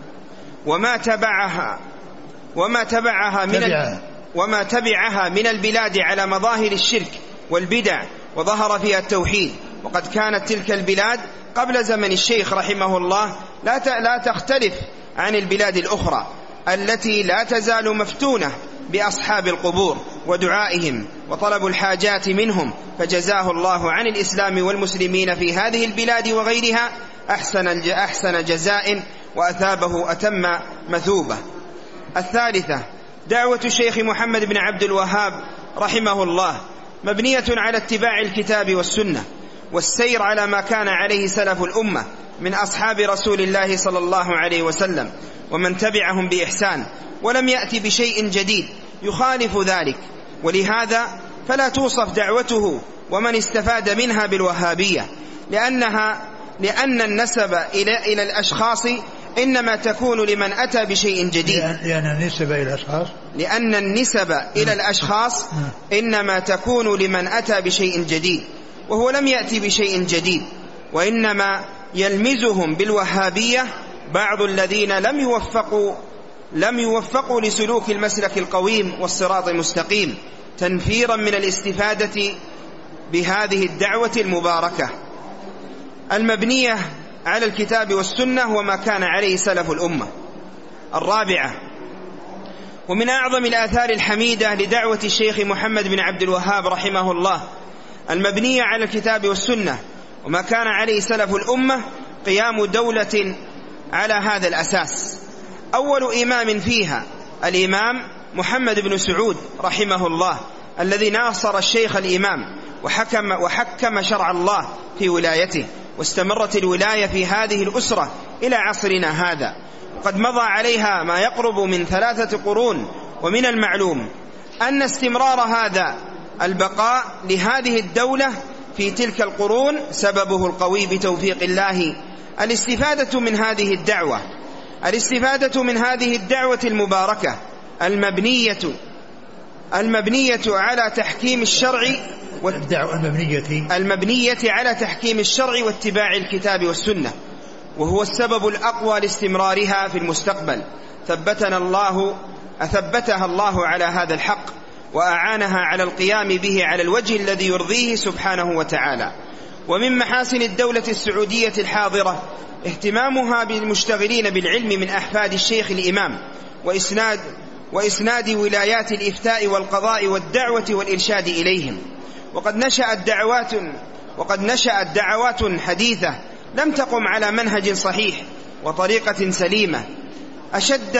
وما تبعها وما تبعها من ال... وما تبعها من البلاد على مظاهر الشرك والبدع، وظهر فيها التوحيد. وقد كانت تلك البلاد قبل زمن الشيخ رحمه الله لا ت... لا تختلف عن البلاد الأخرى التي لا تزال مفتونة بأصحاب القبور ودعائهم وطلب الحاجات منهم، فجزاه الله عن الإسلام والمسلمين في هذه البلاد وغيرها أحسن أحسن جزاء، وأثابه أتم مثوبة. الثالثة: دعوة الشيخ محمد بن عبد الوهاب رحمه الله مبنية على اتباع الكتاب والسنة والسير على ما كان عليه سلف الأمة من أصحاب رسول الله صلى الله عليه وسلم ومن تبعهم بإحسان، ولم يأتي بشيء جديد يخالف ذلك، ولهذا فلا توصف دعوته ومن استفاد منها بالوهابية، لأنها لأن النسب إلى إلى الأشخاص إنما تكون لمن أتى بشيء جديد. لأن النسبة إلى الأشخاص لأن النسبة إلى الأشخاص إنما تكون لمن أتى بشيء جديد، وهو لم يأتي بشيء جديد، وإنما يلمزهم بالوهابية بعض الذين لم يوفقوا لم يوفقوا لسلوك المسلك القويم والصراط المستقيم، تنفيرا من الاستفادة بهذه الدعوة المباركة المبنية على الكتاب والسنة وما كان عليه سلف الأمة. الرابعة، ومن أعظم الآثار الحميدة لدعوة الشيخ محمد بن عبد الوهاب رحمه الله المبنية على الكتاب والسنة وما كان عليه سلف الأمة قيام دولة على هذا الأساس. أول إمام فيها الإمام محمد بن سعود رحمه الله، الذي ناصر الشيخ الإمام وحكم, وحكم شرع الله في ولايته، واستمرت الولاية في هذه الأسرة إلى عصرنا هذا، وقد مضى عليها ما يقرب من ثلاثة قرون. ومن المعلوم أن استمرار هذا البقاء لهذه الدولة في تلك القرون سببه القوي بتوفيق الله الاستفادة من هذه الدعوة الاستفادة من هذه الدعوة المباركة المبنية المبنية على تحكيم الشرع والدعوة المبنية المبنية على تحكيم الشرع واتباع الكتاب والسنة، وهو السبب الأقوى لاستمرارها في المستقبل. ثبتنا الله أثبتها الله على هذا الحق وأعانها على القيام به على الوجه الذي يرضيه سبحانه وتعالى. ومن محاسن الدولة السعودية الحاضرة اهتمامها بالمشتغلين بالعلم من أحفاد الشيخ الإمام، وإسناد, وإسناد ولايات الإفتاء والقضاء والدعوة والإرشاد إليهم. وقد نشأت دعوات وقد نشأت دعوات حديثة لم تقم على منهج صحيح وطريقة سليمة. أشد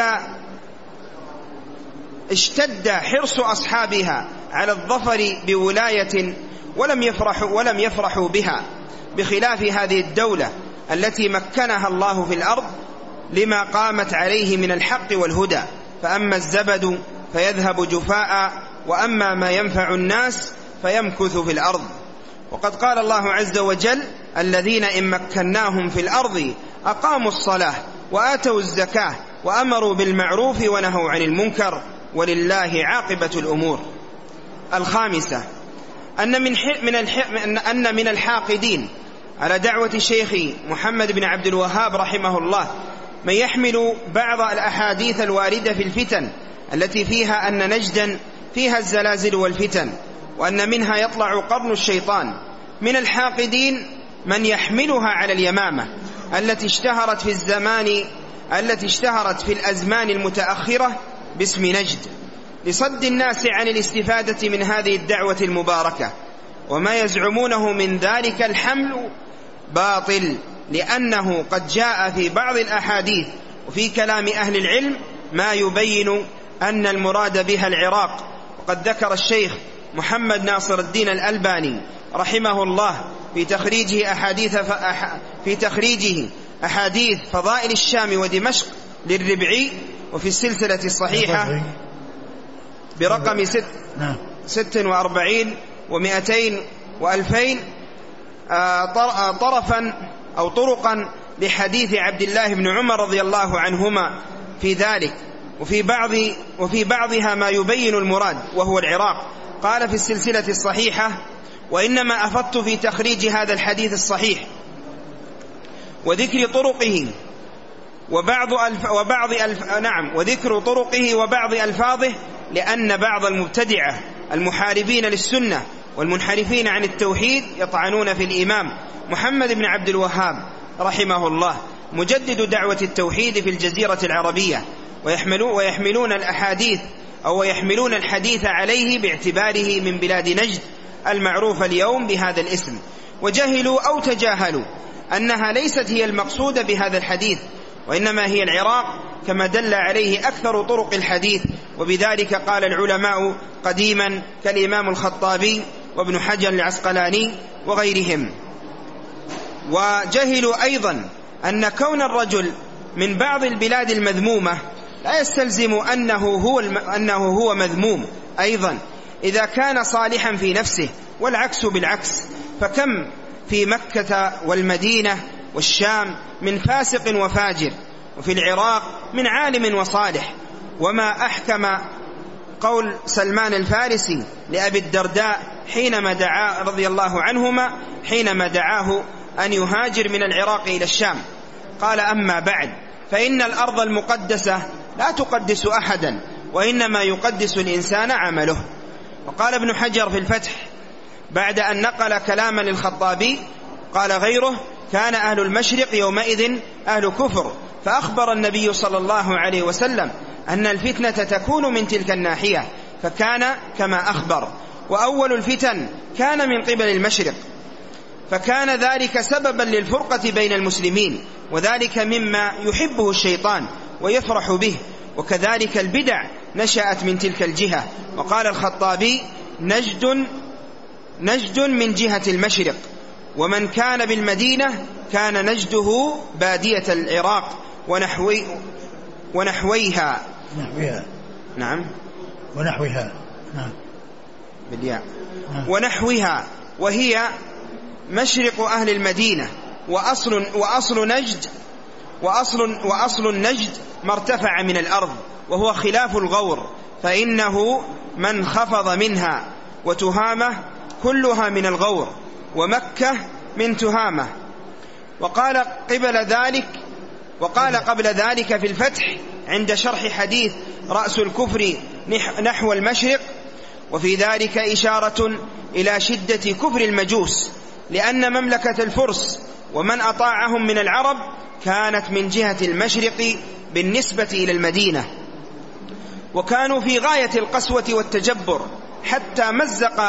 اشتد حرص أصحابها على الظفر بولاية ولم يفرحوا, ولم يفرحوا بها، بخلاف هذه الدولة التي مكنها الله في الأرض لما قامت عليه من الحق والهدى. فأما الزبد فيذهب جفاء، وأما ما ينفع الناس فيمكث في الأرض. وقد قال الله عز وجل: الذين إن مكناهم في الأرض أقاموا الصلاة وآتوا الزكاة وأمروا بالمعروف ونهوا عن المنكر ولله عاقبة الأمور. الخامسة، أن من, من, أن من الحاقدين على دعوة الشيخ محمد بن عبد الوهاب رحمه الله من يحمل بعض الأحاديث الواردة في الفتن التي فيها أن نجدا فيها الزلازل والفتن، وأن منها يطلع قرن الشيطان. من الحاقدين من يحملها على اليمامة التي اشتهرت في الزمان التي اشتهرت في الأزمان المتأخرة باسم نجد، لصد الناس عن الاستفادة من هذه الدعوة المباركة. وما يزعمونه من ذلك الحمل باطل، لأنه قد جاء في بعض الأحاديث وفي كلام أهل العلم ما يبين أن المراد بها العراق. وقد ذكر الشيخ محمد ناصر الدين الألباني رحمه الله في تخريجه أحاديث في تخريجه أحاديث فضائل الشام ودمشق للربعي، وفي السلسلة الصحيحة برقم ست ست وأربعين ومئتين وألفين طرفا أو طرقا لحديث عبد الله بن عمر رضي الله عنهما في ذلك، وفي بعض وفي بعضها ما يبين المراد وهو العراق. قال في السلسلة الصحيحة: وإنما أفضت في تخريج هذا الحديث الصحيح وذكر طرقه وبعض ألف وبعض ألف نعم وذكر طرقه وبعض ألفاظه، لأن بعض المبتدعة المحاربين للسنة والمنحرفين عن التوحيد يطعنون في الإمام محمد بن عبد الوهاب رحمه الله مجدد دعوة التوحيد في الجزيرة العربية، ويحملون الأحاديث أو يحملون الحديث عليه باعتباره من بلاد نجد المعروفة اليوم بهذا الاسم، وجهلوا أو تجاهلوا أنها ليست هي المقصودة بهذا الحديث، وإنما هي العراق كما دل عليه أكثر طرق الحديث. وبذلك قال العلماء قديما كالإمام الخطابي وابن حجر العسقلاني وغيرهم. وجهلوا أيضا أن كون الرجل من بعض البلاد المذمومة لا يستلزم أنه هو, أنه هو مذموم أيضا إذا كان صالحا في نفسه، والعكس بالعكس. فكم في مكة والمدينة والشام من فاسق وفاجر وفي العراق من عالم وصالح. وما أحكم قول سلمان الفارسي لأبي الدرداء حينما دعا رضي الله عنهما حينما دعاه أن يهاجر من العراق إلى الشام، قال: أما بعد فإن الأرض المقدسة لا تقدس أحدا، وإنما يقدس الإنسان عمله. وقال ابن حجر في الفتح بعد أن نقل كلاما للخطابي قال غيره: كان أهل المشرق يومئذ أهل كفر، فأخبر النبي صلى الله عليه وسلم أن الفتنة تكون من تلك الناحية، فكان كما أخبر. وأول الفتن كان من قبل المشرق، فكان ذلك سببا للفرقة بين المسلمين، وذلك مما يحبه الشيطان ويفرح به. وكذلك البدع نشأت من تلك الجهة. وقال الخطابي: نجد نجد من جهة المشرق، ومن كان بالمدينة كان نجده بادية العراق ونحوي ونحويها نحويها نعم ونحوها نعم بالياء نعم. ونحوها، وهي مشرق أهل المدينة. وأصل, وأصل نجد وأصل, وأصل النجد ما ارتفع من الأرض، وهو خلاف الغور، فإنه من خفض منها، وتهامة كلها من الغور، ومكة من تهامة. وقال قبل ذلك وقال قبل ذلك في الفتح عند شرح حديث رأس الكفر نحو المشرق: وفي ذلك إشارة إلى شدة كفر المجوس، لأن مملكة الفرس ومن أطاعهم من العرب كانت من جهة المشرق بالنسبة إلى المدينة، وكانوا في غاية القسوة والتجبر، حتى مزق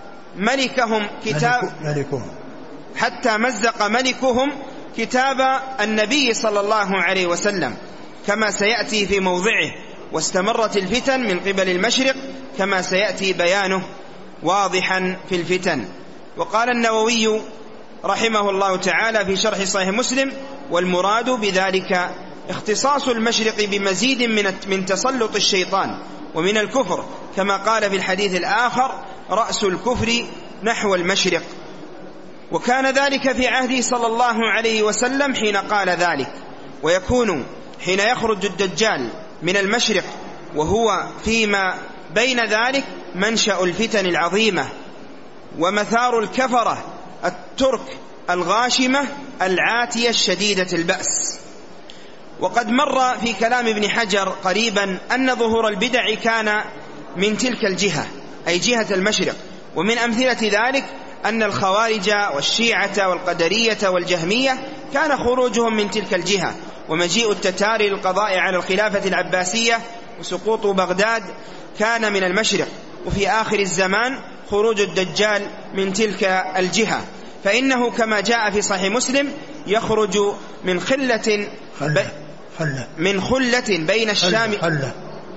ملكهم كتاب ملكهم حتى مزق ملكهم كتاب النبي صلى الله عليه وسلم، كما سيأتي في موضعه. واستمرت الفتن من قبل المشرق كما سيأتي بيانه واضحا في الفتن. وقال النووي رحمه الله تعالى في شرح صحيح مسلم: والمراد بذلك اختصاص المشرق بمزيد من من تسلط الشيطان ومن الكفر، كما قال في الحديث الآخر: رأس الكفر نحو المشرق. وكان ذلك في عهده صلى الله عليه وسلم حين قال ذلك، ويكون حين يخرج الدجال من المشرق، وهو فيما بين ذلك منشأ الفتن العظيمة ومثار الكفرة الترك الغاشمة العاتية الشديدة البأس. وقد مر في كلام ابن حجر قريبا أن ظهور البدع كان من تلك الجهة، أي جهة المشرق. ومن أمثلة ذلك أن الخوارج والشيعة والقدرية والجهمية كان خروجهم من تلك الجهة، ومجيء التتار للقضاء على الخلافة العباسية وسقوط بغداد كان من المشرق. وفي آخر الزمان خروج الدجال من تلك الجهة، فإنه كما جاء في صحيح مسلم يخرج من خلة خلة خلة من خلة بين الشام خلة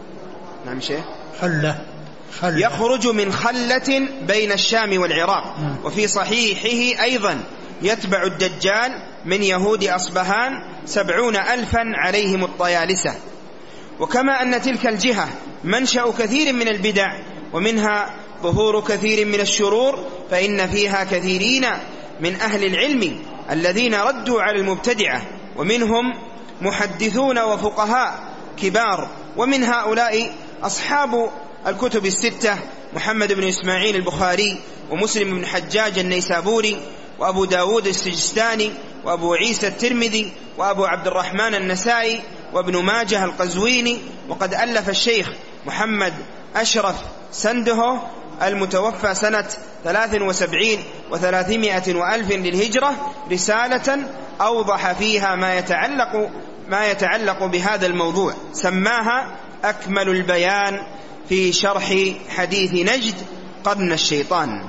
نعم شيء خلة خلة يخرج من خلة بين الشام والعراق. وفي صحيحه أيضا يتبع الدجال من يهود أصبهان سبعون ألفا عليهم الطيالسة. وكما أن تلك الجهة منشأ كثير من البدع ومنها ظهور كثير من الشرور، فإن فيها كثيرين من أهل العلم الذين ردوا على المبتدعة، ومنهم محدثون وفقهاء كبار، ومن هؤلاء أصحاب الكتب الستة: محمد بن إسماعيل البخاري، ومسلم بن حجاج النيسابوري، وأبو داود السجستاني، وأبو عيسى الترمذي، وأبو عبد الرحمن النسائي، وابن ماجه القزويني. وقد ألف الشيخ محمد أشرف سنده المتوفى سنة ثلاث وسبعين وثلاثمائة وألف للهجرة رسالة أوضح فيها ما يتعلق, ما يتعلق بهذا الموضوع، سماها أكمل البيان في شرح حديث نجد قرن الشيطان.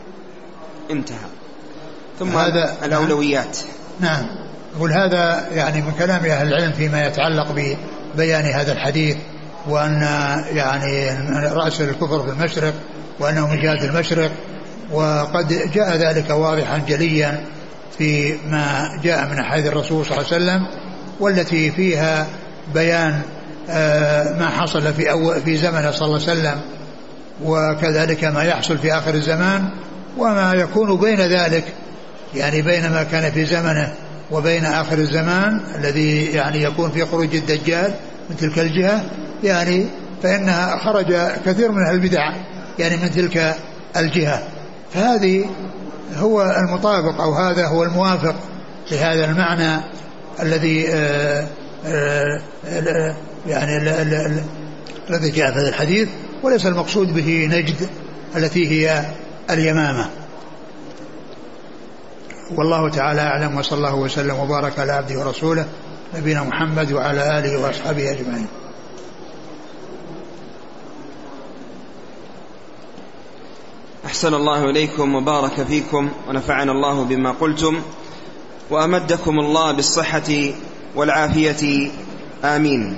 انتهى. ثم هذا الأولويات. نعم. يقول هذا يعني من كلام أهل العلم فيما يتعلق ببيان هذا الحديث، وأن يعني رأس الكفر في المشرق وأنه من جهة المشرق، وقد جاء ذلك واضحا جليا في ما جاء من حديث الرسول صلى الله عليه وسلم، والتي فيها بيان ما حصل في أول في زمنه صلى الله عليه وسلم، وكذلك ما يحصل في آخر الزمان، وما يكون بين ذلك، يعني بين ما كان في زمنه وبين آخر الزمان الذي يعني يكون في خروج الدجال من تلك الجهة، يعني فإنها خرج كثير من البدع يعني من تلك الجهة. فهذه هو المطابق أو هذا هو الموافق لهذا المعنى الذي آآ آآ يعني الذي جاء في هذا الحديث، وليس المقصود به نجد التي هي اليمامة. والله تعالى أعلم، وصلى الله وسلم وبارك على عبده ورسوله نبينا محمد وعلى آله وأصحابه أجمعين. أحسن الله إليكم وبارك فيكم ونفعنا الله بما قلتم وأمدكم الله بالصحة والعافية، آمين.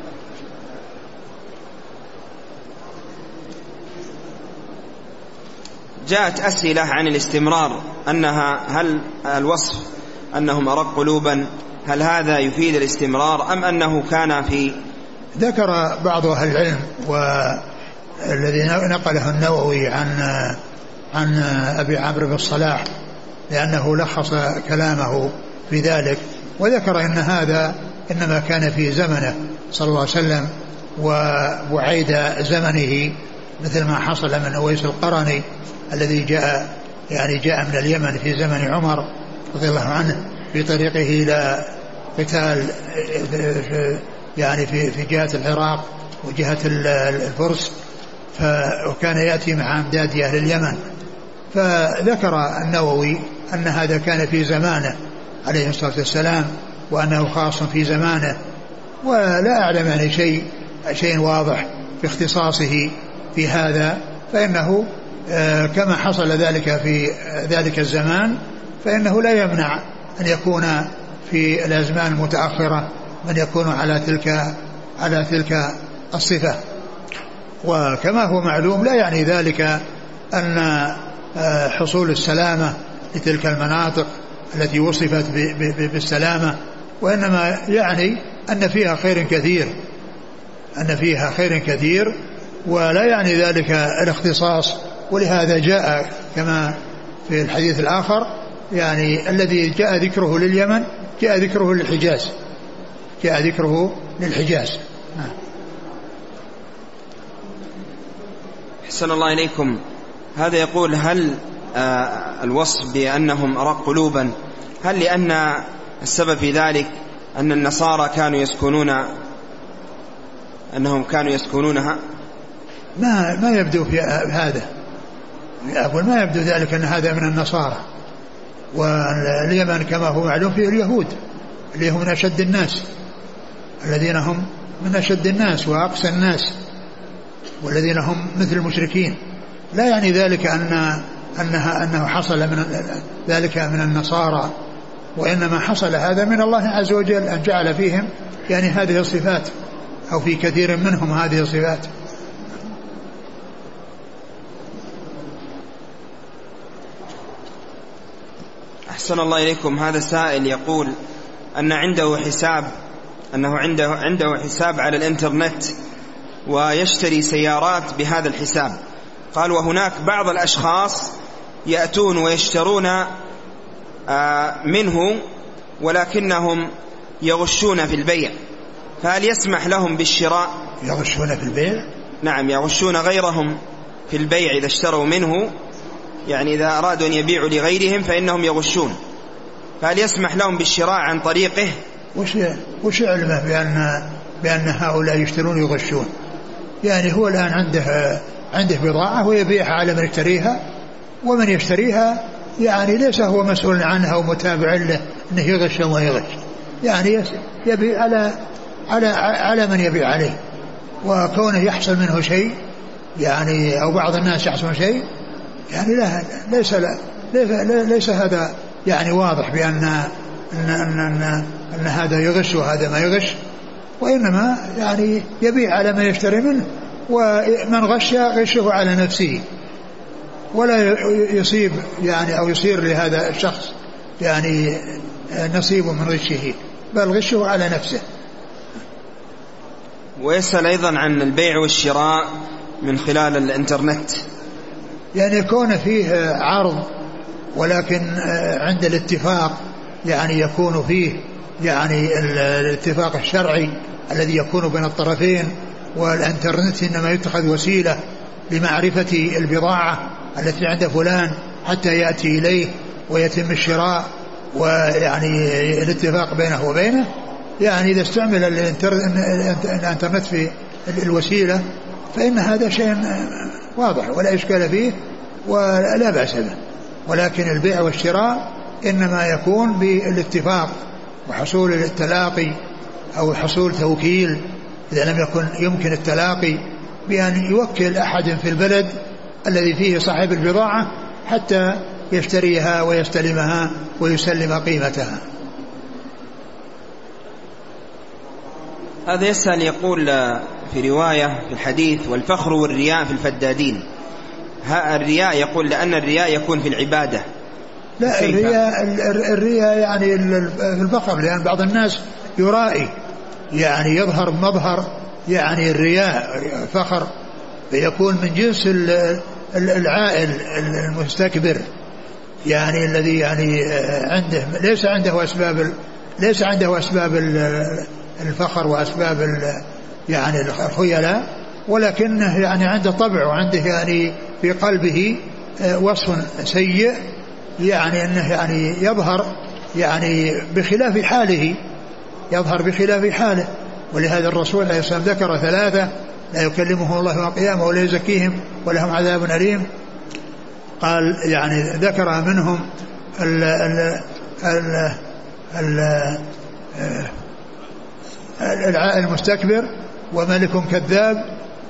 جاءت أسئلة عن الاستمرار، أنها هل الوصف أنهم أرق قلوبا هل هذا يفيد الاستمرار أم أنه كان في؟ ذكر بعض أهل العلم والذي نقله النووي عن عن أبي عمرو بن الصلاح لأنه لخص كلامه في ذلك، وذكر أن هذا إنما كان في زمنه صلى الله عليه وسلم وبعيد زمنه، مثل ما حصل من أويس القرني الذي جاء يعني جاء من اليمن في زمن عمر رضي الله عنه في طريقه إلى قتال يعني في في جهة العراق وجهة الفرس، وكان يأتي مع أمداد أهل اليمن. فذكر النووي أن هذا كان في زمانه عليه الصلاة والسلام وأنه خاص في زمانه، ولا أعلم يعني شيء شيء واضح في اختصاصه في هذا، فإنه كما حصل ذلك في ذلك الزمان فإنه لا يمنع أن يكون في الأزمان المتأخرة من يكون على تلك على تلك الصفة. وكما هو معلوم لا يعني ذلك أن حصول السلامة لتلك المناطق التي وصفت بالسلامة، وإنما يعني أن فيها خير كثير أن فيها خير كثير ولا يعني ذلك الاختصاص. ولهذا جاء كما في الحديث الآخر يعني الذي جاء ذكره لليمن جاء ذكره للحجاز جاء ذكره للحجاز. أحسن الله إليكم. هذا يقول هل آه الوصف بأنهم أرق قلوبا هل لأن السبب في ذلك أن النصارى كانوا يسكنون أنهم كانوا يسكنونها؟ ما ما يبدو في هذا، أقول ما يبدو ذلك أن هذا من النصارى، واليمن كما هو معلوم فيه اليهود اللي هم من أشد الناس الذين هم من أشد الناس وأقسى الناس والذين هم مثل المشركين. لا يعني ذلك أن أنها أنه حصل من ذلك من النصارى، وإنما حصل هذا من الله عز وجل أن جعل فيهم يعني هذه الصفات أو في كثير منهم هذه الصفات. أحسن الله إليكم. هذا سائل يقول أن عنده حساب أنه عنده عنده حساب على الإنترنت ويشتري سيارات بهذا الحساب. قال وهناك بعض الأشخاص يأتون ويشترون منه ولكنهم يغشون في البيع، فهل يسمح لهم بالشراء؟ يغشون في البيع؟ نعم، يغشون غيرهم في البيع إذا اشتروا منه، يعني إذا أرادوا أن يبيعوا لغيرهم فإنهم يغشون، فهل يسمح لهم بالشراء عن طريقه؟ وش وش علمه بأن بأن هؤلاء يشترون يغشون؟ يعني هو الآن عنده عنده بضاعة ويبيعها على من يشتريها، ومن يشتريها يعني ليس هو مسؤول عنها ومتابع له أنه يغش وما يغش، يعني يبيع على على على من يبيع عليه، وكونه يحصل منه شيء يعني أو بعض الناس يحصل شيء يعني لا ليس لا ليس, ليس هذا يعني واضح بأن أن, أن, أن, أن هذا يغش وهذا ما يغش، وإنما يعني يبيع على ما يشتري منه، ومن غش غشه على نفسه ولا يصيب يعني أو يصير لهذا الشخص يعني نصيب من غشه، بل غشه على نفسه. ويسأل أيضا عن البيع والشراء من خلال الإنترنت، يعني يكون فيه عرض ولكن عند الاتفاق يعني يكون فيه يعني الاتفاق الشرعي الذي يكون بين الطرفين، والانترنت إنما يتخذ وسيلة لمعرفة البضاعة التي عند فلان حتى يأتي إليه ويتم الشراء ويعني الاتفاق بينه وبينه. يعني إذا استعمل الانترنت في الوسيلة فإن هذا شيء واضح ولا إشكال فيه ولا بأس به، ولكن البيع والشراء إنما يكون بالاتفاق وحصول التلاقي أو حصول توكيل، إذا لم يكن يمكن التلاقي بأن يوكل أحد في البلد الذي فيه صاحب البضاعة حتى يشتريها ويستلمها ويسلم قيمتها. هذا يسأل يقول في رواية في الحديث: والفخر والرياء في الفدادين. ها الرياء يقول لأن الرياء يكون في العبادة. لا، الرياء الرياء يعني في الفخر، لأن بعض الناس يرائي يعني يظهر مظهر يعني الرياء فخر، فيكون من جنس العائل المستكبر، يعني الذي يعني عنده ليس عنده أسباب ليس عنده أسباب الفخر وأسباب يعني الخيلاء، ولكنه يعني عنده طبع وعنده يعني في قلبه وصف سيء، يعني أنه يعني يظهر يعني بخلاف حاله يظهر بخلاف حاله. ولهذا الرسول عليه الصلاة والسلام ذكر ثلاثة لا يكلمهم الله يوم القيامة ولا يزكيهم ولهم عذاب أليم. قال يعني ذكر منهم ال ال ال ال العائل المستكبر وملك كذاب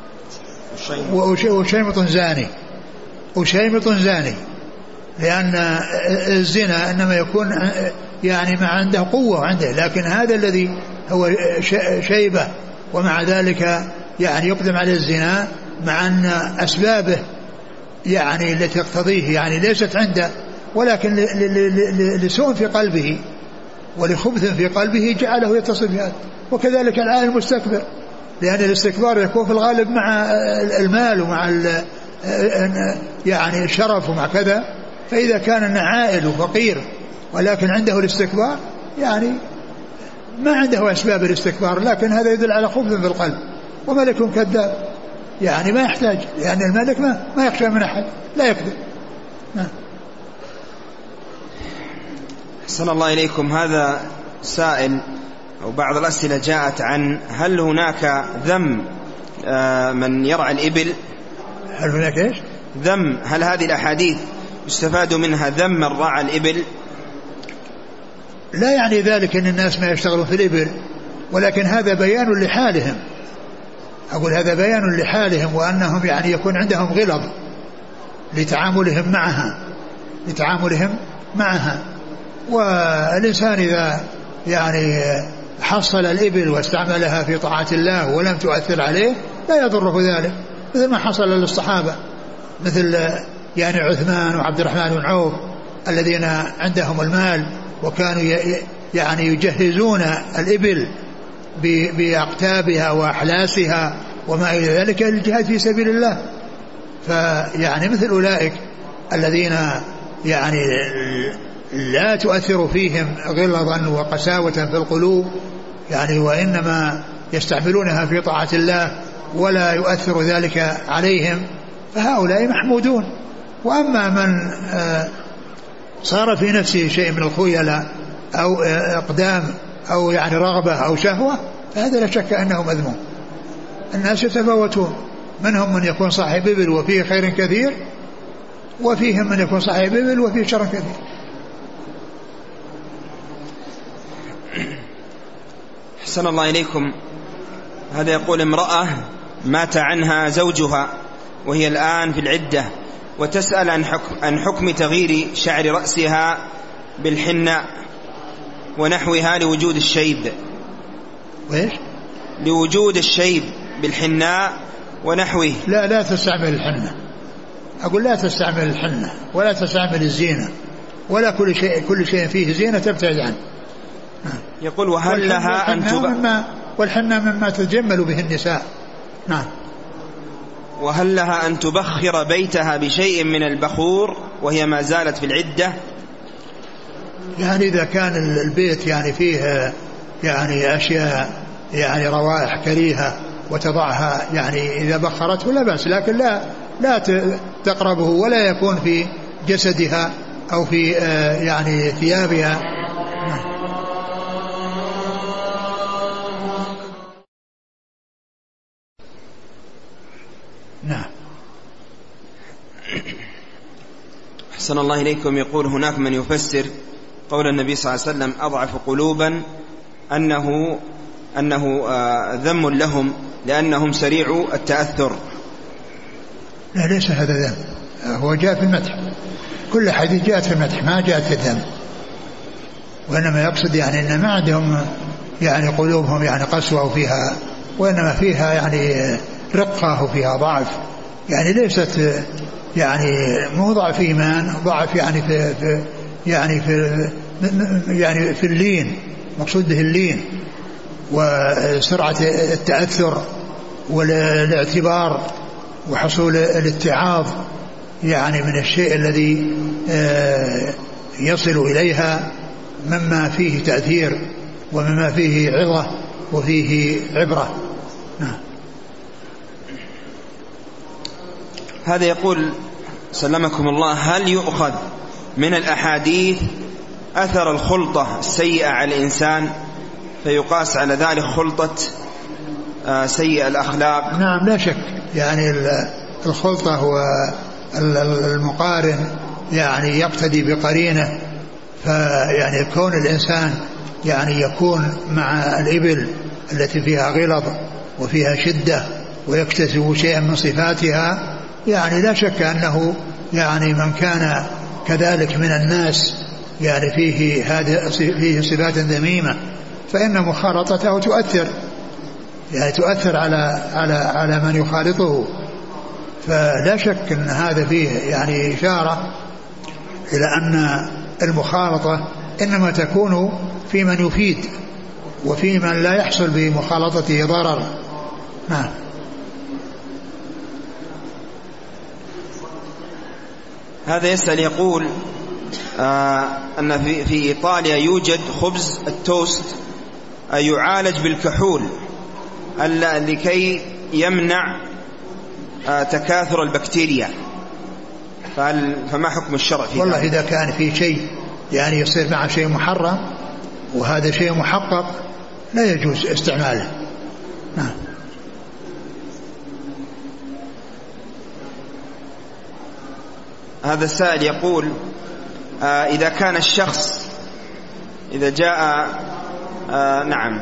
وشيمط زاني وشيمط زاني لأن الزنا إنما يكون يعني ما عنده قوة عنده، لكن هذا الذي هو شيبة ومع ذلك يعني يقدم على الزنا مع أن أسبابه يعني التي تقتضيه يعني ليست عنده، ولكن لسوء في قلبه ولخبث في قلبه جعله يتصل بهذا. وكذلك العائل المستكبر، لأن الاستكبار يكون في الغالب مع المال ومع يعني الشرف ومع كذا، فإذا كان عائل وفقير ولكن عنده الاستكبار يعني ما عنده أسباب الاستكبار، لكن هذا يدل على خبث في القلب. وملك كذاب يعني ما يحتاج، لأن الملك ما, ما يخشى من أحد لا يكذب. أحسن الله إليكم. هذا سائل أو بعض الأسئلة جاءت عن هل هناك ذم من يرعى الإبل؟ هل هناك إيش؟ ذم، هل هذه الأحاديث يستفاد منها ذم من رعى الإبل؟ لا يعني ذلك أن الناس ما يشتغلون في الإبل، ولكن هذا بيان لحالهم. أقول هذا بيان لحالهم، وأنهم يعني يكون عندهم غلظ لتعاملهم معها لتعاملهم معها والإنسان إذا يعني حصل الإبل واستعملها في طاعة الله ولم تؤثر عليه لا يضره ذلك، مثل ما حصل للصحابة مثل يعني عثمان وعبد الرحمن بن عوف الذين عندهم المال وكانوا يعني يجهزون الإبل بأقتابها وأحلاسها وما إلى ذلك للجهاد في سبيل الله. فيعني مثل أولئك الذين يعني لا تؤثر فيهم غلظا وقساوة في القلوب يعني، وإنما يستعملونها في طاعة الله ولا يؤثر ذلك عليهم، فهؤلاء محمودون. وأما من صار في نفسه شيء من الخيلاء أو إقدام أو يعني رغبة أو شهوة فهذا لا شك أنه مذموم. الناس يتفاوتون، منهم من يكون صاحب إبل وفيه خير كثير، وفيهم من يكون صاحب إبل وفيه شر كثير. أحسن الله إليكم. هذا يقول امرأة مات عنها زوجها وهي الآن في العدة، وتسأل عن حكم, عن حكم تغيير شعر رأسها بالحناء ونحوها لوجود الشيب. وإيش؟ لوجود الشيب بالحناء ونحوه. لا لا تستعمل الحنة، أقول لا تستعمل الحنة ولا تستعمل الزينة ولا كل شيء كل شيء فيه زينة تبتعد عنه. يقول وهل لها أن تب... والحنة مما تتجمل به النساء. نعم. وهل لها أن تبخر بيتها بشيء من البخور وهي ما زالت في العدة؟ يعني إذا كان البيت يعني فيه يعني أشياء يعني روائح كريهة وتضعها يعني إذا بخرته لا بأس، لكن لا لا تقربه ولا يكون في جسدها أو في يعني ثيابها. نعم. أحسن الله إليكم. يقول هناك من يفسر قول النبي صلى الله عليه وسلم أضعف قلوبا أنه أنه ذم لهم لأنهم سريع التأثر. لا ليس هذا ذم، هو جاء في المدح، كل حديث جاءت في المدح ما جاءت في الذم، وإنما يقصد يعني أن ما عندهم يعني قلوبهم يعني قسوة وفيها، وإنما فيها يعني رقة وفيها ضعف، يعني ليست يعني مو ضعف إيمان، ضعف يعني في, في يعني في يعني في اللين، مقصود به اللين وسرعة التأثر والاعتبار وحصول الاتعاظ يعني من الشيء الذي يصل إليها مما فيه تأثير ومما فيه عظة وفيه عبرة. نعم. هذا يقول سلمكم الله: هل يؤخذ من الأحاديث أثر الخلطة السيئة على الإنسان فيقاس على ذلك خلطة سيء الأخلاق؟ نعم لا شك، يعني الخلطة هو المقارن يعني يقتدي بقرينه، فيعني كون الإنسان يعني يكون مع الإبل التي فيها غلظ وفيها شدة ويكتسب شيئا من صفاتها، يعني لا شك أنه يعني من كان كذلك من الناس يعني فيه هذه فيه صفات ذميمة فإن مخالطته تؤثر يعني تؤثر على على على من يخالطه، فلا شك أن هذا فيه يعني إشارة إلى أن المخالطة إنما تكون في من يفيد وفي من لا يحصل بمخالطته ضرر. نعم. هذا يسأل يقول آه أن في, في إيطاليا يوجد خبز التوست آه يعالج بالكحول لكي يمنع آه تكاثر البكتيريا، فما حكم الشرع فيه؟ والله إذا كان في شيء يعني يصير معه شيء محرم وهذا شيء محقق لا يجوز استعماله. نعم. هذا السائل يقول آه إذا كان الشخص إذا جاء آه نعم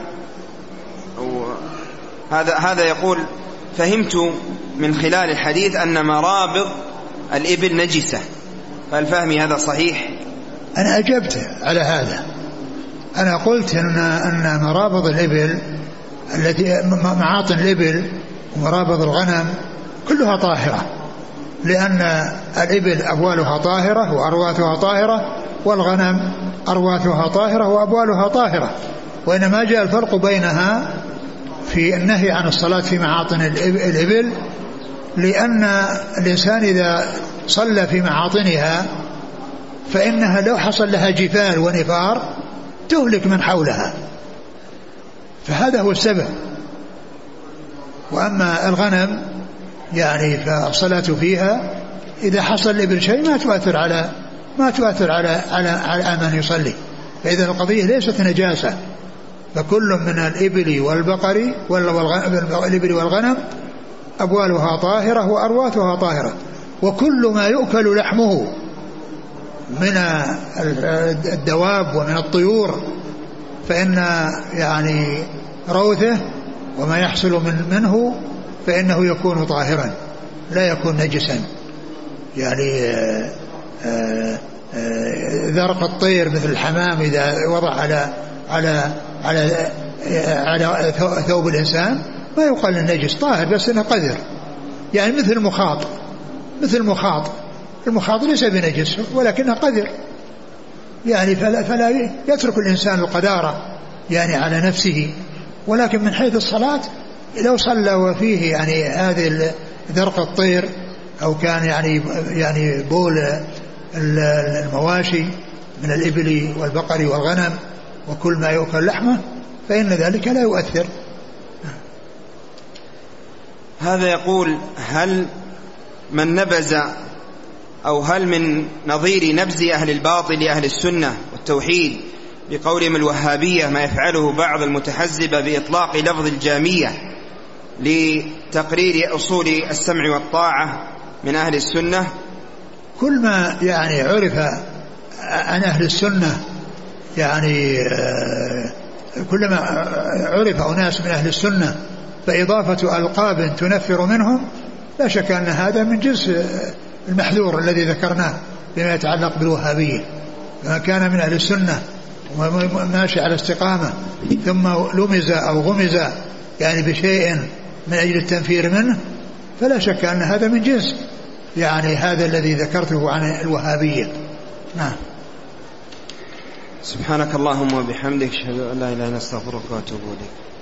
هذا هذا يقول: فهمت من خلال الحديث أن مرابض الإبل نجسة، فهل فهمي هذا صحيح؟ أنا أجبت على هذا، أنا قلت أن أن مرابض الإبل التي معاطن الإبل ومرابض الغنم كلها طاهرة، لأن الإبل أبوالها طاهرة وأرواثها طاهرة، والغنم أرواثها طاهرة وأبوالها طاهرة، وإنما جاء الفرق بينها في النهي عن الصلاة في معاطن الإبل، لأن الإنسان إذا صلى في معاطنها فإنها لو حصل لها جفال ونفار تهلك من حولها، فهذا هو السبب. وأما الغنم يعني فالصلاة فيها إذا حصل الإبل شيء ما تؤثر على ما تؤثر على على على من يصلي، فإذا القضية ليست نجاسة، فكل من الإبل والبقر والإبل والغنم أبوالها طاهرة وأرواثها طاهرة، وكل ما يؤكل لحمه من الدواب ومن الطيور فإن يعني روثه وما يحصل من منه فإنه يكون طاهرا لا يكون نجسا. يعني ذرق الطير مثل الحمام إذا وضع على على على على ثوب الإنسان ما يقال النجس طاهر بس إنه قذر، يعني مثل المخاط مثل المخاط المخاط ليس بنجس ولكنه قذر، يعني فلا, فلا يترك الإنسان القذارة يعني على نفسه. ولكن من حيث الصلاة لو صلى وفيه يعني هذه ذرق الطير أو كان يعني يعني بول المواشي من الإبل والبقر والغنم وكل ما يؤكل لحمه فإن ذلك لا يؤثر. هذا يقول: هل من نبذ أو هل من نظير نبذ أهل الباطل أهل السنة والتوحيد بقولهم الوهابية ما يفعله بعض المتحزبة بإطلاق لفظ الجامية لتقرير أصول السمع والطاعة من أهل السنة؟ كل ما يعني عرف عن أهل السنة، يعني كلما عرف أناس من أهل السنة فإضافة ألقاب تنفر منهم لا شك أن هذا من جنس المحذور الذي ذكرناه بما يتعلق بالوهابية. ما كان من أهل السنة وماشي على استقامة ثم لمز أو غمز يعني بشيء من أجل التنفير منه فلا شك أن هذا من جنس يعني هذا الذي ذكرته عن الوهابية. نعم. سبحانك اللهم وبحمدك، اشهد ان لا اله الا انت، استغفرك واتوب اليك.